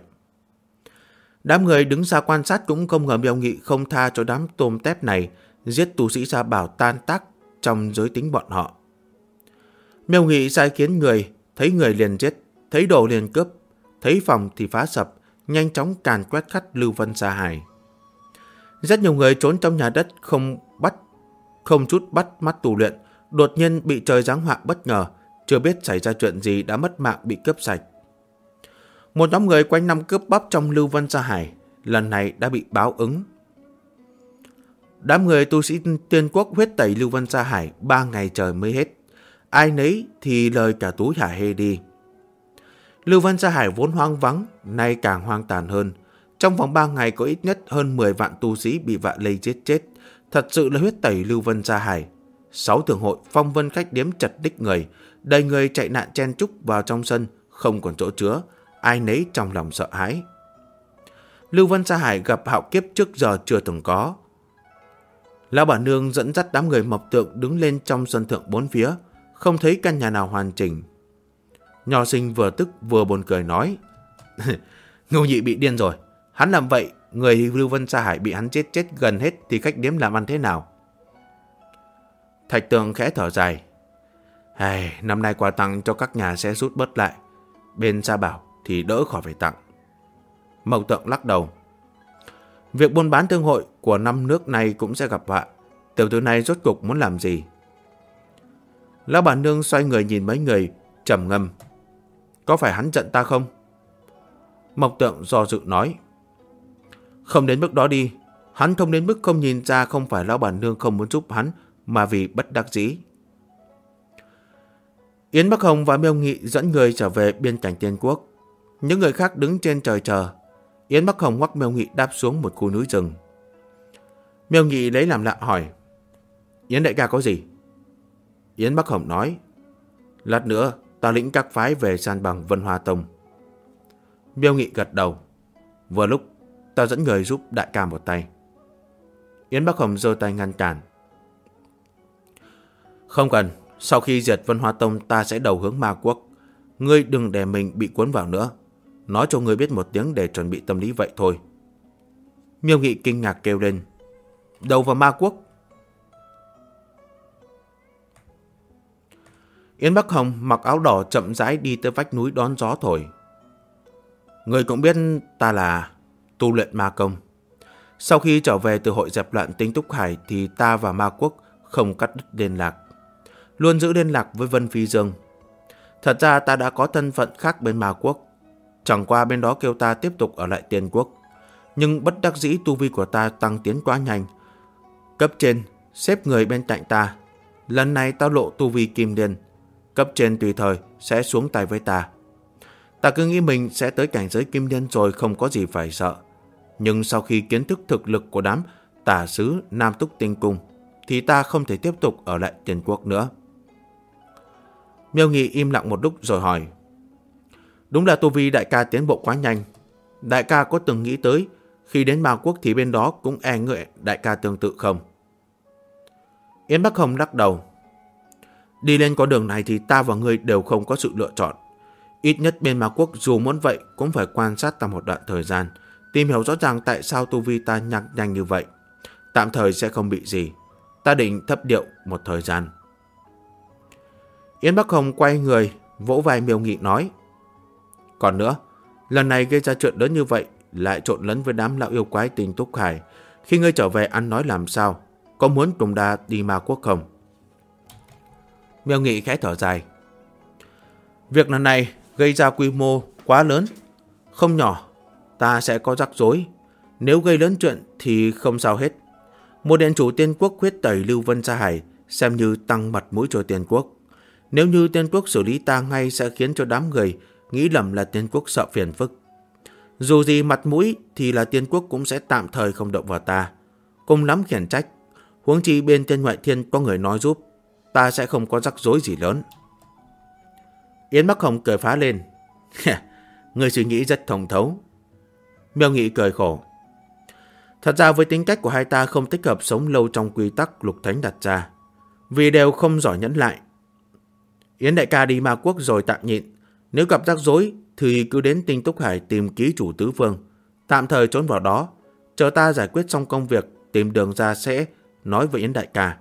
Đám người đứng xa quan sát cũng không ngờ Miêu Nghị không tha cho đám tôm tép này, giết tu sĩ Sa Bảo tan tác trong giới tính bọn họ. Miêu Nghị sai khiến người, thấy người liền giết, thấy đồ liền cướp, thấy phòng thì phá sập, nhanh chóng càn quét khắp Lưu Vân Sa Hải. Rất nhiều người trốn trong nhà đất không chút bắt mắt tu luyện, đột nhiên bị trời giáng họa bất ngờ, chưa biết xảy ra chuyện gì đã mất mạng bị cướp sạch. Một nhóm người quanh năm cướp bóc trong Lưu Vân Sa Hải, lần này đã bị báo ứng. Đám người tu sĩ Tiên Quốc huyết tẩy Lưu Vân Sa Hải 3 ngày trời mới hết, ai nấy thì lời cả túi hả hê đi. Lưu Vân Sa Hải vốn hoang vắng, nay càng hoang tàn hơn. Trong vòng 3 ngày có ít nhất hơn 10 vạn tu sĩ bị vạ lây giết chết. Thật sự là huyết tẩy Lưu Vân Sa Hải. 6 thường hội phong vân khách điếm chật đích người, đầy người chạy nạn chen chúc vào trong sân, không còn chỗ chứa, ai nấy trong lòng sợ hãi. Lưu Vân Sa Hải gặp hạo kiếp trước giờ chưa từng có. Lão bà nương dẫn dắt đám người mộc tượng đứng lên trong sân thượng bốn phía, không thấy căn nhà nào hoàn chỉnh. Nho Sinh vừa tức vừa buồn cười nói: Ngưu Nhị bị điên rồi, hắn làm vậy, người Lưu Vân Sa Hải bị hắn chết gần hết thì khách điếm làm ăn thế nào? Thạch Tường khẽ thở dài: năm nay quà tặng cho các nhà sẽ rút bớt lại, bên Sa Bảo thì đỡ khỏi phải tặng. Mộc Tượng lắc đầu: Việc buôn bán thương hội của năm nước này cũng sẽ gặp họa, tiểu tử này rốt cục muốn làm gì? Lão bà nương xoay người nhìn mấy người, trầm ngâm: Có phải hắn giận ta không? Mộc Tượng do dự nói: Không đến mức đó đi, hắn không đến mức không nhìn ra không phải lão bà nương không muốn giúp hắn, mà vì bất đắc dĩ. Yến Bắc Hồng và Miêu Nghị dẫn người trở về biên cảnh Tiên Quốc. Những người khác đứng trên trời chờ. Yến Bắc Hồng ngoắc Miêu Nghị đáp xuống một khu núi rừng. Miêu Nghị lấy làm lạ hỏi: Yến đại ca có gì? Yến Bắc Hồng nói: Lát nữa ta lĩnh các phái về san bằng Vân Hoa Tông. Miêu Nghị gật đầu: Vừa lúc ta dẫn người giúp đại ca một tay. Yến Bắc Hồng giơ tay ngăn cản: Không cần, sau khi diệt Vân Hoa Tông ta sẽ đầu hướng Ma Quốc. Ngươi đừng để mình bị cuốn vào nữa. Nói cho ngươi biết một tiếng để chuẩn bị tâm lý vậy thôi. Miêu Nghị kinh ngạc kêu lên: Đầu vào Ma Quốc? Yến Bắc Hồng mặc áo đỏ chậm rãi đi tới vách núi đón gió thổi. Ngươi cũng biết ta là tu luyện ma công. Sau khi trở về từ hội dẹp loạn Tinh Túc Hải thì ta và Ma Quốc không cắt đứt liên lạc, luôn giữ liên lạc với Vân Phi Dương. Thật ra ta đã có thân phận khác bên Ma Quốc, chẳng qua bên đó kêu ta tiếp tục ở lại Tiên Quốc. Nhưng bất đắc dĩ tu vi của ta tăng tiến quá nhanh. Cấp trên xếp người bên cạnh ta. Lần này ta lộ tu vi Kim Liên, cấp trên tùy thời sẽ xuống tay với ta. Ta cứ nghĩ mình sẽ tới cảnh giới Kim Liên rồi không có gì phải sợ. Nhưng sau khi kiến thức thực lực của đám tả sứ Nam Túc Tinh Cung thì ta không thể tiếp tục ở lại Tiên Quốc nữa. Miêu Nghị im lặng một lúc rồi hỏi: Đúng là tu vi đại ca tiến bộ quá nhanh. Đại ca có từng nghĩ tới khi đến Ma Quốc thì bên đó cũng e ngại đại ca tương tự không? Yến Bắc Hồng lắc đầu: Đi lên con đường này thì ta và ngươi đều không có sự lựa chọn. Ít nhất bên Ma Quốc dù muốn vậy cũng phải quan sát ta một đoạn thời gian, tìm hiểu rõ ràng tại sao tu vi ta nhạc nhanh như vậy. Tạm thời sẽ không bị gì. Ta định thấp điệu một thời gian. Yến Bắc Hồng quay người vỗ vai Miêu Nghị nói: Còn nữa, lần này gây ra chuyện lớn như vậy, lại trộn lẫn với đám lão yêu quái Tinh Túc Hải. Khi ngươi trở về ăn nói làm sao? Có muốn cùng ta đi Ma Quốc không? Miêu Nghị khẽ thở dài: Việc lần này gây ra quy mô quá lớn, không nhỏ, ta sẽ có rắc rối. Nếu gây lớn chuyện thì không sao hết. Một điện chủ Tiên Quốc huyết tẩy Lưu Vân Sa Hải xem như tăng mặt mũi cho Tiên Quốc. Nếu như Tiên Quốc xử lý ta ngay sẽ khiến cho đám người nghĩ lầm là Tiên Quốc sợ phiền phức. Dù gì mặt mũi thì là Tiên Quốc cũng sẽ tạm thời không động vào ta, cùng lắm khiển trách. Huống chi bên Tiên Ngoại Thiên có người nói giúp, ta sẽ không có rắc rối gì lớn. Yến Bắc Hồng cười phá lên: Người suy nghĩ rất thông thấu. Miêu Nghị cười khổ: Thật ra với tính cách của hai ta không thích hợp sống lâu trong quy tắc Lục Thánh đặt ra, vì đều không giỏi nhẫn lại. Yến đại ca đi Ma Quốc rồi tạm nhịn, nếu gặp rắc rối thì cứ đến Tinh Túc Hải tìm ký chủ tứ phương, tạm thời trốn vào đó, chờ ta giải quyết xong công việc tìm đường ra sẽ nói với Yến đại ca.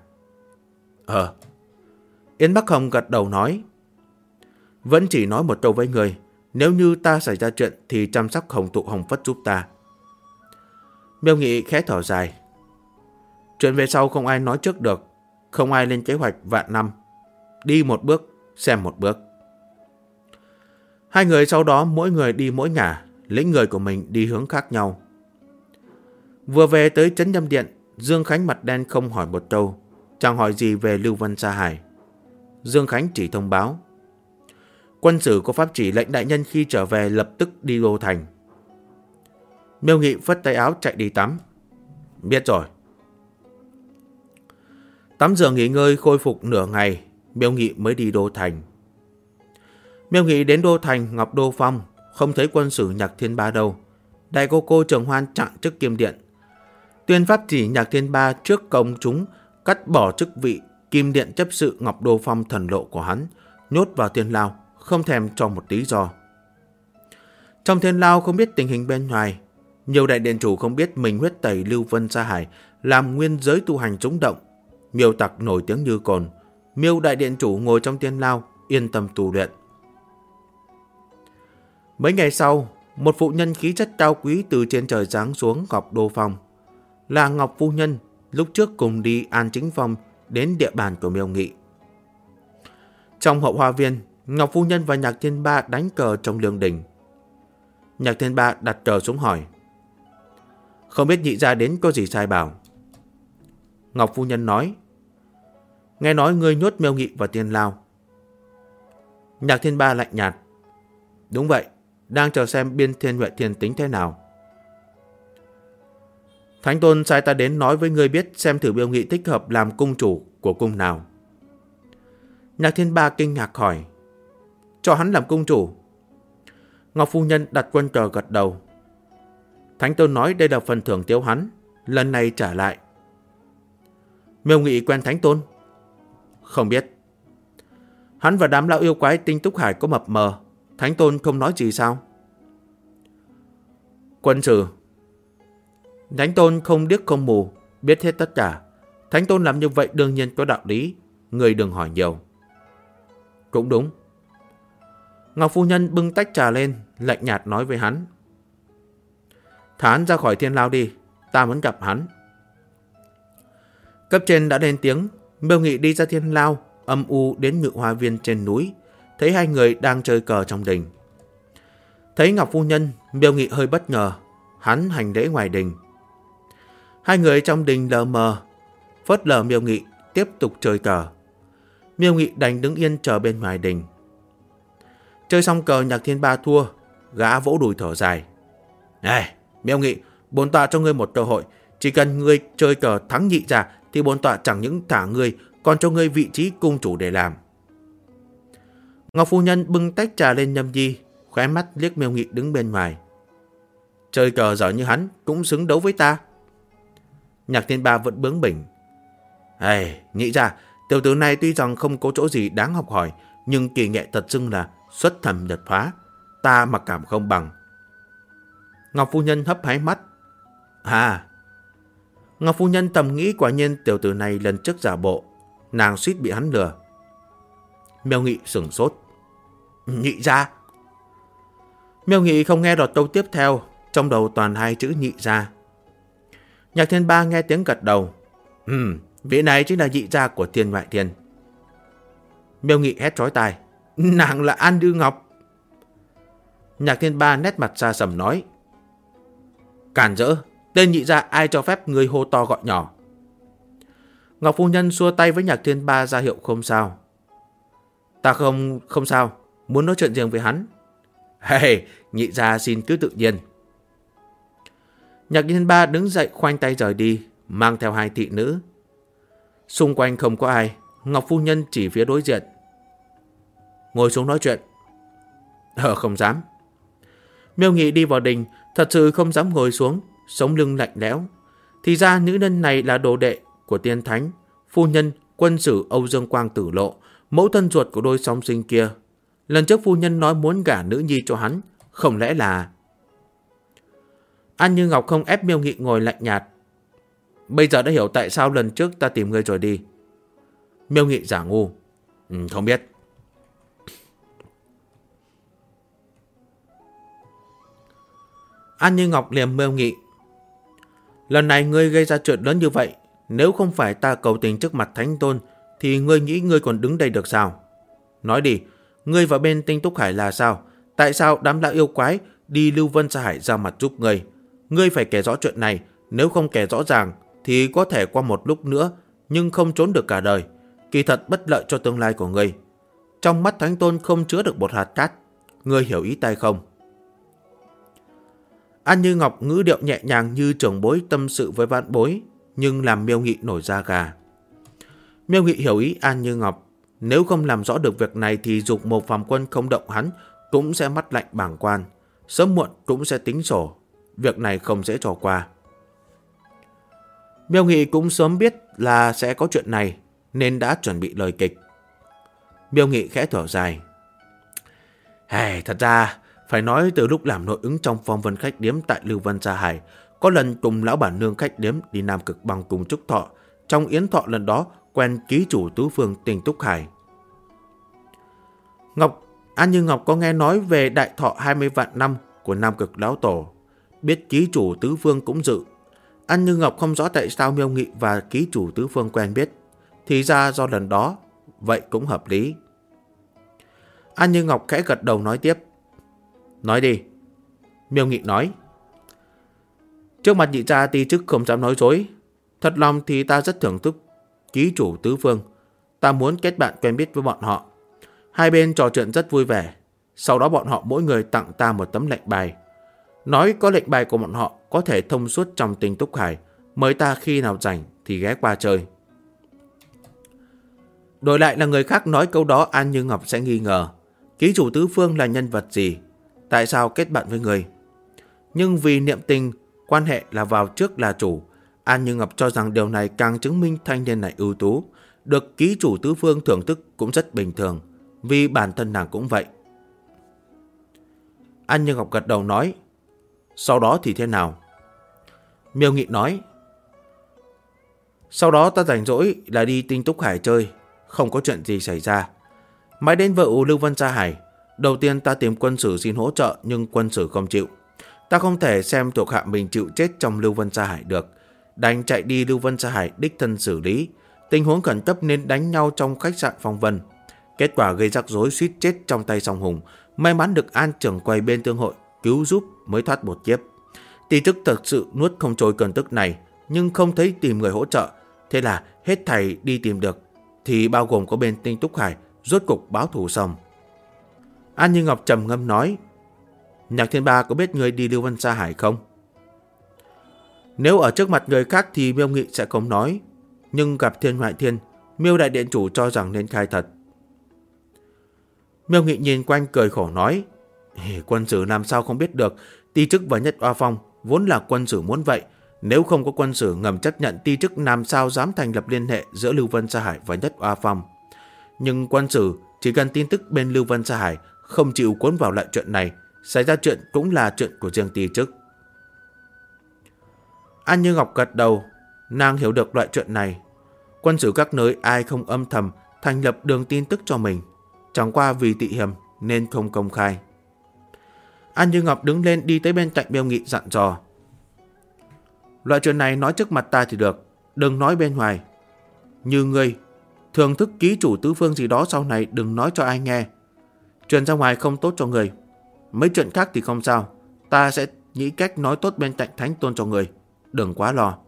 Yến Bắc Hồng gật đầu nói: Vẫn chỉ nói một câu với người, Nếu như ta xảy ra chuyện thì chăm sóc Hồng Tụ Hồng Phất giúp ta. Miêu Nghị khẽ thở dài. Chuyện về sau không ai nói trước được, không ai lên kế hoạch vạn năm. Đi một bước, xem một bước. Hai người sau đó mỗi người đi mỗi ngả, lĩnh người của mình đi hướng khác nhau. Vừa về tới Trấn Nhâm Điện, Dương Khánh mặt đen không hỏi một câu, chẳng hỏi gì về Lưu Vân Sa Hải. Dương Khánh chỉ thông báo: quân sử có pháp chỉ lệnh đại nhân khi trở về lập tức đi Đô Thành. Miêu Nghị phất tay áo chạy đi tắm. Biết rồi. Tắm rửa nghỉ ngơi khôi phục nửa ngày, Miêu Nghị mới đi Đô Thành. Miêu Nghị đến Đô Thành Ngọc Đô Phong, không thấy quân sử Nhạc Thiên Ba đâu. Đại cô Trường Hoan chặn chức Kim Điện. Tuyên pháp chỉ Nhạc Thiên Ba trước công chúng cắt bỏ chức vị Kim Điện chấp sự Ngọc Đô Phong thần lộ của hắn, nhốt vào Thiên Lao, không thèm cho một lý do. Trong Thiên Lao không biết tình hình bên ngoài, nhiều đại điện chủ không biết mình huyết tẩy Lưu Vân Sa Hải làm nguyên giới tu hành rúng động. Miêu tặc nổi tiếng như cồn, Miêu đại điện chủ ngồi trong Thiên Lao yên tâm tu luyện. Mấy ngày sau, một phụ nhân khí chất cao quý từ trên trời giáng xuống Ngọc Đô Phong. Là Ngọc phu nhân, lúc trước cùng đi An Chính Phong đến địa bàn của Miêu Nghị. Trong hậu hoa viên, Ngọc phu nhân và Nhạc Thiên Ba đánh cờ trong lương đình. Nhạc Thiên Ba đặt cờ xuống hỏi: không biết nhị gia đến có gì sai bảo? Ngọc phu nhân nói: nghe nói ngươi nhốt Miêu Nghị vào Thiên Lao. Nhạc Thiên Ba lạnh nhạt: đúng vậy, đang chờ xem Biên Thiên Huệ Thiên tính thế nào. Thánh Tôn sai ta đến nói với ngươi biết xem thử Miêu Nghị thích hợp làm cung chủ của cung nào. Nhạc Thiên Ba kinh ngạc hỏi: cho hắn làm cung chủ? Ngọc phu nhân đặt quân cờ gật đầu: Thánh Tôn nói đây là phần thưởng tiêu hắn, lần này trả lại. Miêu Nghị quen Thánh Tôn? Không biết. Hắn và đám lão yêu quái Tinh Túc Hải có mập mờ, Thánh Tôn không nói gì sao? Quân sử: Thánh Tôn không điếc không mù, biết hết tất cả. Thánh Tôn làm như vậy đương nhiên có đạo lý, người đừng hỏi nhiều. Cũng đúng. Ngọc phu nhân bưng tách trà lên, lạnh nhạt nói với hắn: thả hắn ra khỏi Thiên Lao đi, ta muốn gặp hắn. Cấp trên đã lên tiếng. Miêu Nghị đi ra Thiên Lao, âm u đến Ngự Hoa Viên trên núi, thấy hai người đang chơi cờ trong đình. Thấy Ngọc phu nhân, Miêu Nghị hơi bất ngờ, hắn hành lễ ngoài đình. Hai người trong đình lờ mờ, phớt lờ Miêu Nghị, tiếp tục chơi cờ. Miêu Nghị đành đứng yên chờ bên ngoài đình. Chơi xong cờ, Nhạc Thiên Ba thua, gã vỗ đùi thở dài: này, Miêu Nghị, bổn tọa cho ngươi một cơ hội, chỉ cần ngươi chơi cờ thắng nhị gia thì bổn tọa chẳng những thả ngươi, còn cho ngươi vị trí cung chủ để làm. Ngọc phu nhân bưng tách trà lên nhâm nhi, khóe mắt liếc Miêu Nghị đứng bên ngoài. Chơi cờ giỏi như hắn cũng xứng đấu với ta. Nhạc Thiên Ba vẫn bướng bỉnh: nhị gia, tiểu tử này tuy rằng không có chỗ gì đáng học hỏi, nhưng kỳ nghệ thật xưng là xuất thần nhập phá, ta mặc cảm không bằng. Ngọc phu nhân hấp háy mắt: Ngọc phu nhân thầm nghĩ quả nhiên tiểu tử này lần trước giả bộ, nàng suýt bị hắn lừa. Miêu Nghị sửng sốt: nhị gia? Miêu Nghị không nghe đọt câu tiếp theo, trong đầu toàn hai chữ nhị gia. Nhạc Thiên Ba nghe tiếng gật đầu: vị này chính là nhị gia của Thiên Ngoại Thiên. Miêu Nghị hét chói tai: nàng là An Như Ngọc. Nhạc Thiên Ba nét mặt xa sầm nói: cản rỡ, tên nhị gia ai cho phép người hô to gọi nhỏ. Ngọc phu nhân xua tay với Nhạc Thiên Ba ra hiệu không sao. Ta không sao, muốn nói chuyện riêng với hắn. Nhị gia xin cứ tự nhiên. Nhạc Thiên Ba đứng dậy khoanh tay rời đi, mang theo hai thị nữ. Xung quanh không có ai, Ngọc phu nhân chỉ phía đối diện: ngồi xuống nói chuyện. Không dám. Miêu Nghị đi vào đình, thật sự không dám ngồi xuống, sống lưng lạnh lẽo. Thì ra nữ nhân này là đồ đệ của tiên thánh, phu nhân quân sử Âu Dương Quang Tử Lộ, mẫu thân ruột của đôi song sinh kia. Lần trước phu nhân nói muốn gả nữ nhi cho hắn, không lẽ là... An Như Ngọc không ép Miêu Nghị ngồi lạnh nhạt: bây giờ đã hiểu tại sao lần trước ta tìm ngươi rồi đi. Miêu Nghị giả ngu: không biết. An Như Ngọc liềm Miêu Nghị. Lần này ngươi gây ra chuyện lớn như vậy, nếu không phải ta cầu tình trước mặt Thánh Tôn, thì ngươi nghĩ ngươi còn đứng đây được sao? Nói đi, ngươi và bên Tinh Túc Hải là sao? Tại sao đám lão yêu quái đi Lưu Vân Sa Hải ra mặt giúp ngươi? Ngươi phải kể rõ chuyện này, nếu không kể rõ ràng thì có thể qua một lúc nữa, nhưng không trốn được cả đời. Kỳ thật bất lợi cho tương lai của ngươi. Trong mắt Thánh Tôn không chứa được một hạt cát. Ngươi hiểu ý ta không? An Như Ngọc ngữ điệu nhẹ nhàng như trưởng bối tâm sự với vãn bối, nhưng làm Miêu Nghị nổi da gà. Miêu Nghị hiểu ý An Như Ngọc, nếu không làm rõ được việc này thì Dục Mộc Phàm Quân không động hắn cũng sẽ mắt lạnh bàng quan, sớm muộn cũng sẽ tính sổ. Việc này không dễ trò qua. Miêu Nghị cũng sớm biết là sẽ có chuyện này, nên đã chuẩn bị lời kịch. Miêu Nghị khẽ thở dài. Thật ra, phải nói từ lúc làm nội ứng trong phong vân khách điếm tại Lưu Vân Sa Hải, có lần cùng lão bản nương khách điếm đi Nam Cực Bang cùng Trúc Thọ. Trong yến thọ lần đó, quen ký chủ tứ phương Tinh Túc Hải. An Như Ngọc có nghe nói về đại thọ 20 vạn năm của Nam Cực Lão Tổ. Biết ký chủ tứ phương cũng dự. An Như Ngọc không rõ tại sao Miêu Nghị và ký chủ tứ phương quen biết. Thì ra do lần đó, vậy cũng hợp lý. An Như Ngọc khẽ gật đầu nói tiếp. Nói đi. Miêu Nghị nói. Trước mặt nhị gia ti chức không dám nói dối. Thật lòng thì ta rất thưởng thức ký chủ tứ phương. Ta muốn kết bạn quen biết với bọn họ. Hai bên trò chuyện rất vui vẻ. Sau đó bọn họ mỗi người tặng ta một tấm lệnh bài. Nói có lệnh bài của bọn họ có thể thông suốt trong Tinh Túc Hải. Mời ta khi nào rảnh thì ghé qua chơi. Đổi lại là người khác nói câu đó, An Như Ngọc sẽ nghi ngờ. Ký chủ tứ phương là nhân vật gì? Tại sao kết bạn với người? Nhưng vì niệm tình, quan hệ là vào trước là chủ. An Như Ngọc cho rằng điều này càng chứng minh thanh niên này ưu tú. Được ký chủ tứ phương thưởng thức cũng rất bình thường. Vì bản thân nàng cũng vậy. An Như Ngọc gật đầu nói. Sau đó thì thế nào? Miêu Nghị nói. Sau đó ta rảnh rỗi là đi Tinh Túc Hải chơi. Không có chuyện gì xảy ra. Mãi đến vợ Lưu Vân Sa Hải. Đầu tiên ta tìm quân sử xin hỗ trợ, nhưng quân sử không chịu. Ta không thể xem thuộc hạ mình chịu chết trong Lưu Vân Sa Hải được. Đành chạy đi Lưu Vân Sa Hải đích thân xử lý. Tình huống khẩn cấp nên đánh nhau trong khách sạn Phong Vân. Kết quả gây rắc rối suýt chết trong tay Song Hùng. May mắn được An trưởng quầy bên tương hội cứu giúp mới thoát một kiếp. Tỷ chức thật sự nuốt không trôi cơn tức này, nhưng không thấy tìm người hỗ trợ. Thế là hết thầy đi tìm được, thì bao gồm có bên Tinh Túc Hải rốt cục báo thù xong. An Như Ngọc trầm ngâm nói. Nhạc Thiên Ba có biết người đi Lưu Vân Sa Hải không? Nếu ở trước mặt người khác thì Miêu Nghị sẽ không nói. Nhưng gặp Thiên Ngoại Thiên, Miêu đại điện chủ cho rằng nên khai thật. Miêu Nghị nhìn quanh cười khổ nói. Quân sử làm sao không biết được. Ti chức và Nhất Oa Phong vốn là quân sử muốn vậy. Nếu không có quân sử ngầm chấp nhận, ti chức làm sao dám thành lập liên hệ giữa Lưu Vân Sa Hải và Nhất Oa Phong. Nhưng quân sử chỉ cần tin tức bên Lưu Vân Sa Hải không chịu cuốn vào lại chuyện này, xảy ra chuyện cũng là chuyện của riêng ti chức. An Như Ngọc gật đầu. Nàng hiểu được loại chuyện này. Quân sử các nơi ai không âm thầm thành lập đường tin tức cho mình, chẳng qua vì tị hiềm nên không công khai. An Như Ngọc đứng lên đi tới bên cạnh Miêu Nghị dặn dò. Loại chuyện này nói trước mặt ta thì được, đừng nói bên ngoài. Như ngươi thưởng thức ký chủ tứ phương gì đó sau này đừng nói cho ai nghe. Truyền ra ngoài không tốt cho người. Mấy chuyện khác thì không sao, ta sẽ nghĩ cách nói tốt bên cạnh Thánh Tôn cho người. Đừng quá lo.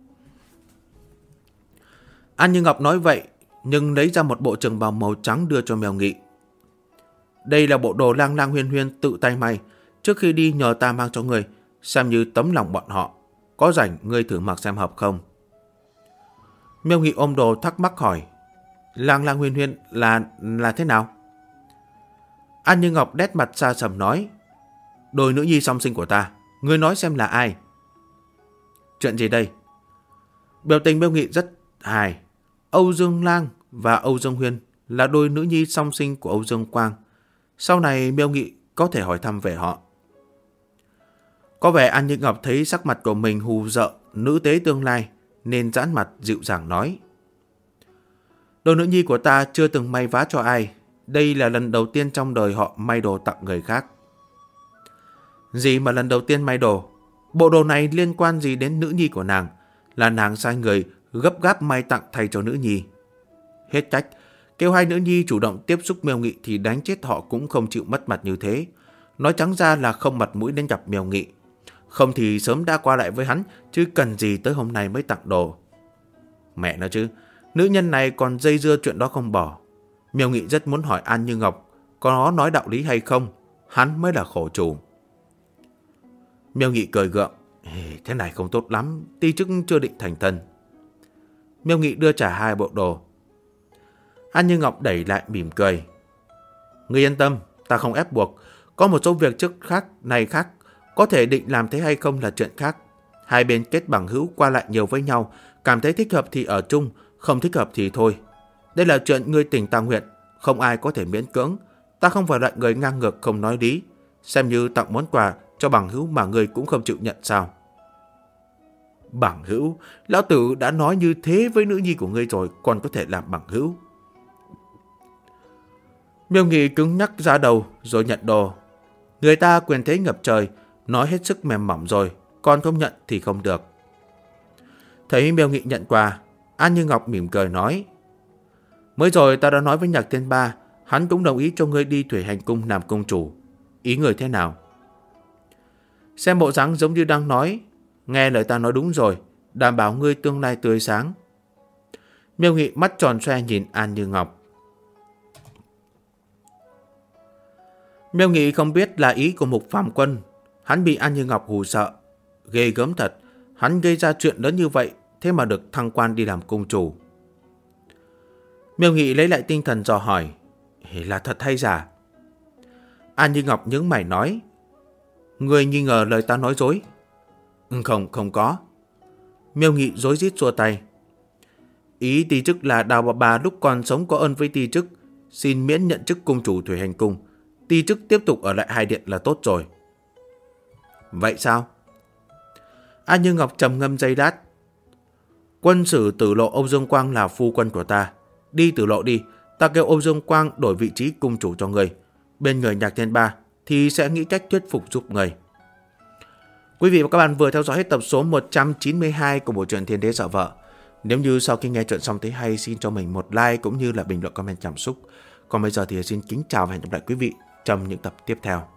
An Như Ngọc nói vậy, nhưng lấy ra một bộ trường bào màu trắng đưa cho Miêu Nghị. Đây là bộ đồ Lang Lang Huyên Huyên tự tay may, trước khi đi nhờ ta mang cho người, xem như tấm lòng bọn họ. Có rảnh ngươi thử mặc xem hợp không? Miêu Nghị ôm đồ thắc mắc hỏi. Lang Lang Huyên Huyên là thế nào? An Như Ngọc đét mặt xa sầm nói. Đôi nữ nhi song sinh của ta, ngươi nói xem là ai? Chuyện gì đây? Biểu tình Miêu Nghị rất hài. Âu Dương Lang và Âu Dương Huyên là đôi nữ nhi song sinh của Âu Dương Quang. Sau này Miêu Nghị có thể hỏi thăm về họ. Có vẻ An Như Ngọc thấy sắc mặt của mình hù dợ nữ tế tương lai, nên giãn mặt dịu dàng nói. Đồ nữ nhi của ta chưa từng may vá cho ai. Đây là lần đầu tiên trong đời họ may đồ tặng người khác. Gì mà lần đầu tiên may đồ? Bộ đồ này liên quan gì đến nữ nhi của nàng? Là nàng sai người gấp gáp may tặng thay cho nữ nhi. Hết cách, kêu hai nữ nhi chủ động tiếp xúc Miêu Nghị thì đánh chết họ cũng không chịu mất mặt như thế. Nói trắng ra là không mặt mũi đến gặp Miêu Nghị. Không thì sớm đã qua lại với hắn, chứ cần gì tới hôm nay mới tặng đồ. Mẹ nó chứ, nữ nhân này còn dây dưa chuyện đó không bỏ. Miêu Nghị rất muốn hỏi An Như Ngọc có nói đạo lý hay không, hắn mới là khổ chủ. Miêu Nghị cười gượng, thế này không tốt lắm, ti chức chưa định thành thân. Miêu Nghị đưa trả 2 bộ đồ. An Như Ngọc đẩy lại mỉm cười. Ngươi yên tâm, ta không ép buộc, có một số việc trước khác, này khác, có thể định làm thế hay không là chuyện khác. Hai bên kết bằng hữu qua lại nhiều với nhau, cảm thấy thích hợp thì ở chung, không thích hợp thì thôi. Đây là chuyện ngươi tỉnh ta nguyện, không ai có thể miễn cưỡng. Ta không phải loại người ngang ngược không nói lý, xem như tặng món quà cho bằng hữu mà ngươi cũng không chịu nhận sao. Bằng hữu? Lão tử đã nói như thế với nữ nhi của ngươi rồi, còn có thể làm bằng hữu. Miêu Nghị cứng nhắc ra đầu rồi nhận đồ. Người ta quyền thế ngập trời, nói hết sức mềm mỏng rồi, còn không nhận thì không được. Thấy Miêu Nghị nhận quà, An Như Ngọc mỉm cười nói: Mới rồi ta đã nói với Nhạc Thiên Ba, hắn cũng đồng ý cho ngươi đi Thủy Hành Cung làm công chủ. Ý người thế nào? Xem bộ dáng giống như đang nói, nghe lời ta nói đúng rồi, đảm bảo ngươi tương lai tươi sáng. Miêu Nghị mắt tròn xoe nhìn An Như Ngọc. Miêu Nghị không biết là ý của Mục Phàm Quân, hắn bị An Như Ngọc hù sợ. Ghê gớm thật, hắn gây ra chuyện lớn như vậy, thế mà được thăng quan đi làm cung chủ. Miêu Nghị lấy lại tinh thần dò hỏi, là thật hay giả? An Như Ngọc nhướng mày nói, ngươi nghi ngờ lời ta nói dối? Không có. Miêu Nghị rối rít xua tay. Ý ti chức là Đào bà lúc còn sống có ơn với ti chức, xin miễn nhận chức cung chủ Thủy Hành Cung. Ti chức tiếp tục ở lại Hai Điện là tốt rồi. Vậy sao? An Như Ngọc trầm ngâm giây lát. Quân sử Tử Lộ Âu Dương Quang là phu quân của ta. Đi Tử Lộ đi, ta kêu Âu Dương Quang đổi vị trí cung chủ cho người. Bên người Nhạc Thiên Ba thì sẽ nghĩ cách thuyết phục giúp người. Quý vị và các bạn vừa theo dõi hết tập số 192 của bộ truyện Thiên Đế Sợ Vợ. Nếu như sau khi nghe chuyện xong thấy hay, xin cho mình một like cũng như là bình luận comment cảm xúc. Còn bây giờ thì xin kính chào và hẹn gặp lại quý vị trong những tập tiếp theo.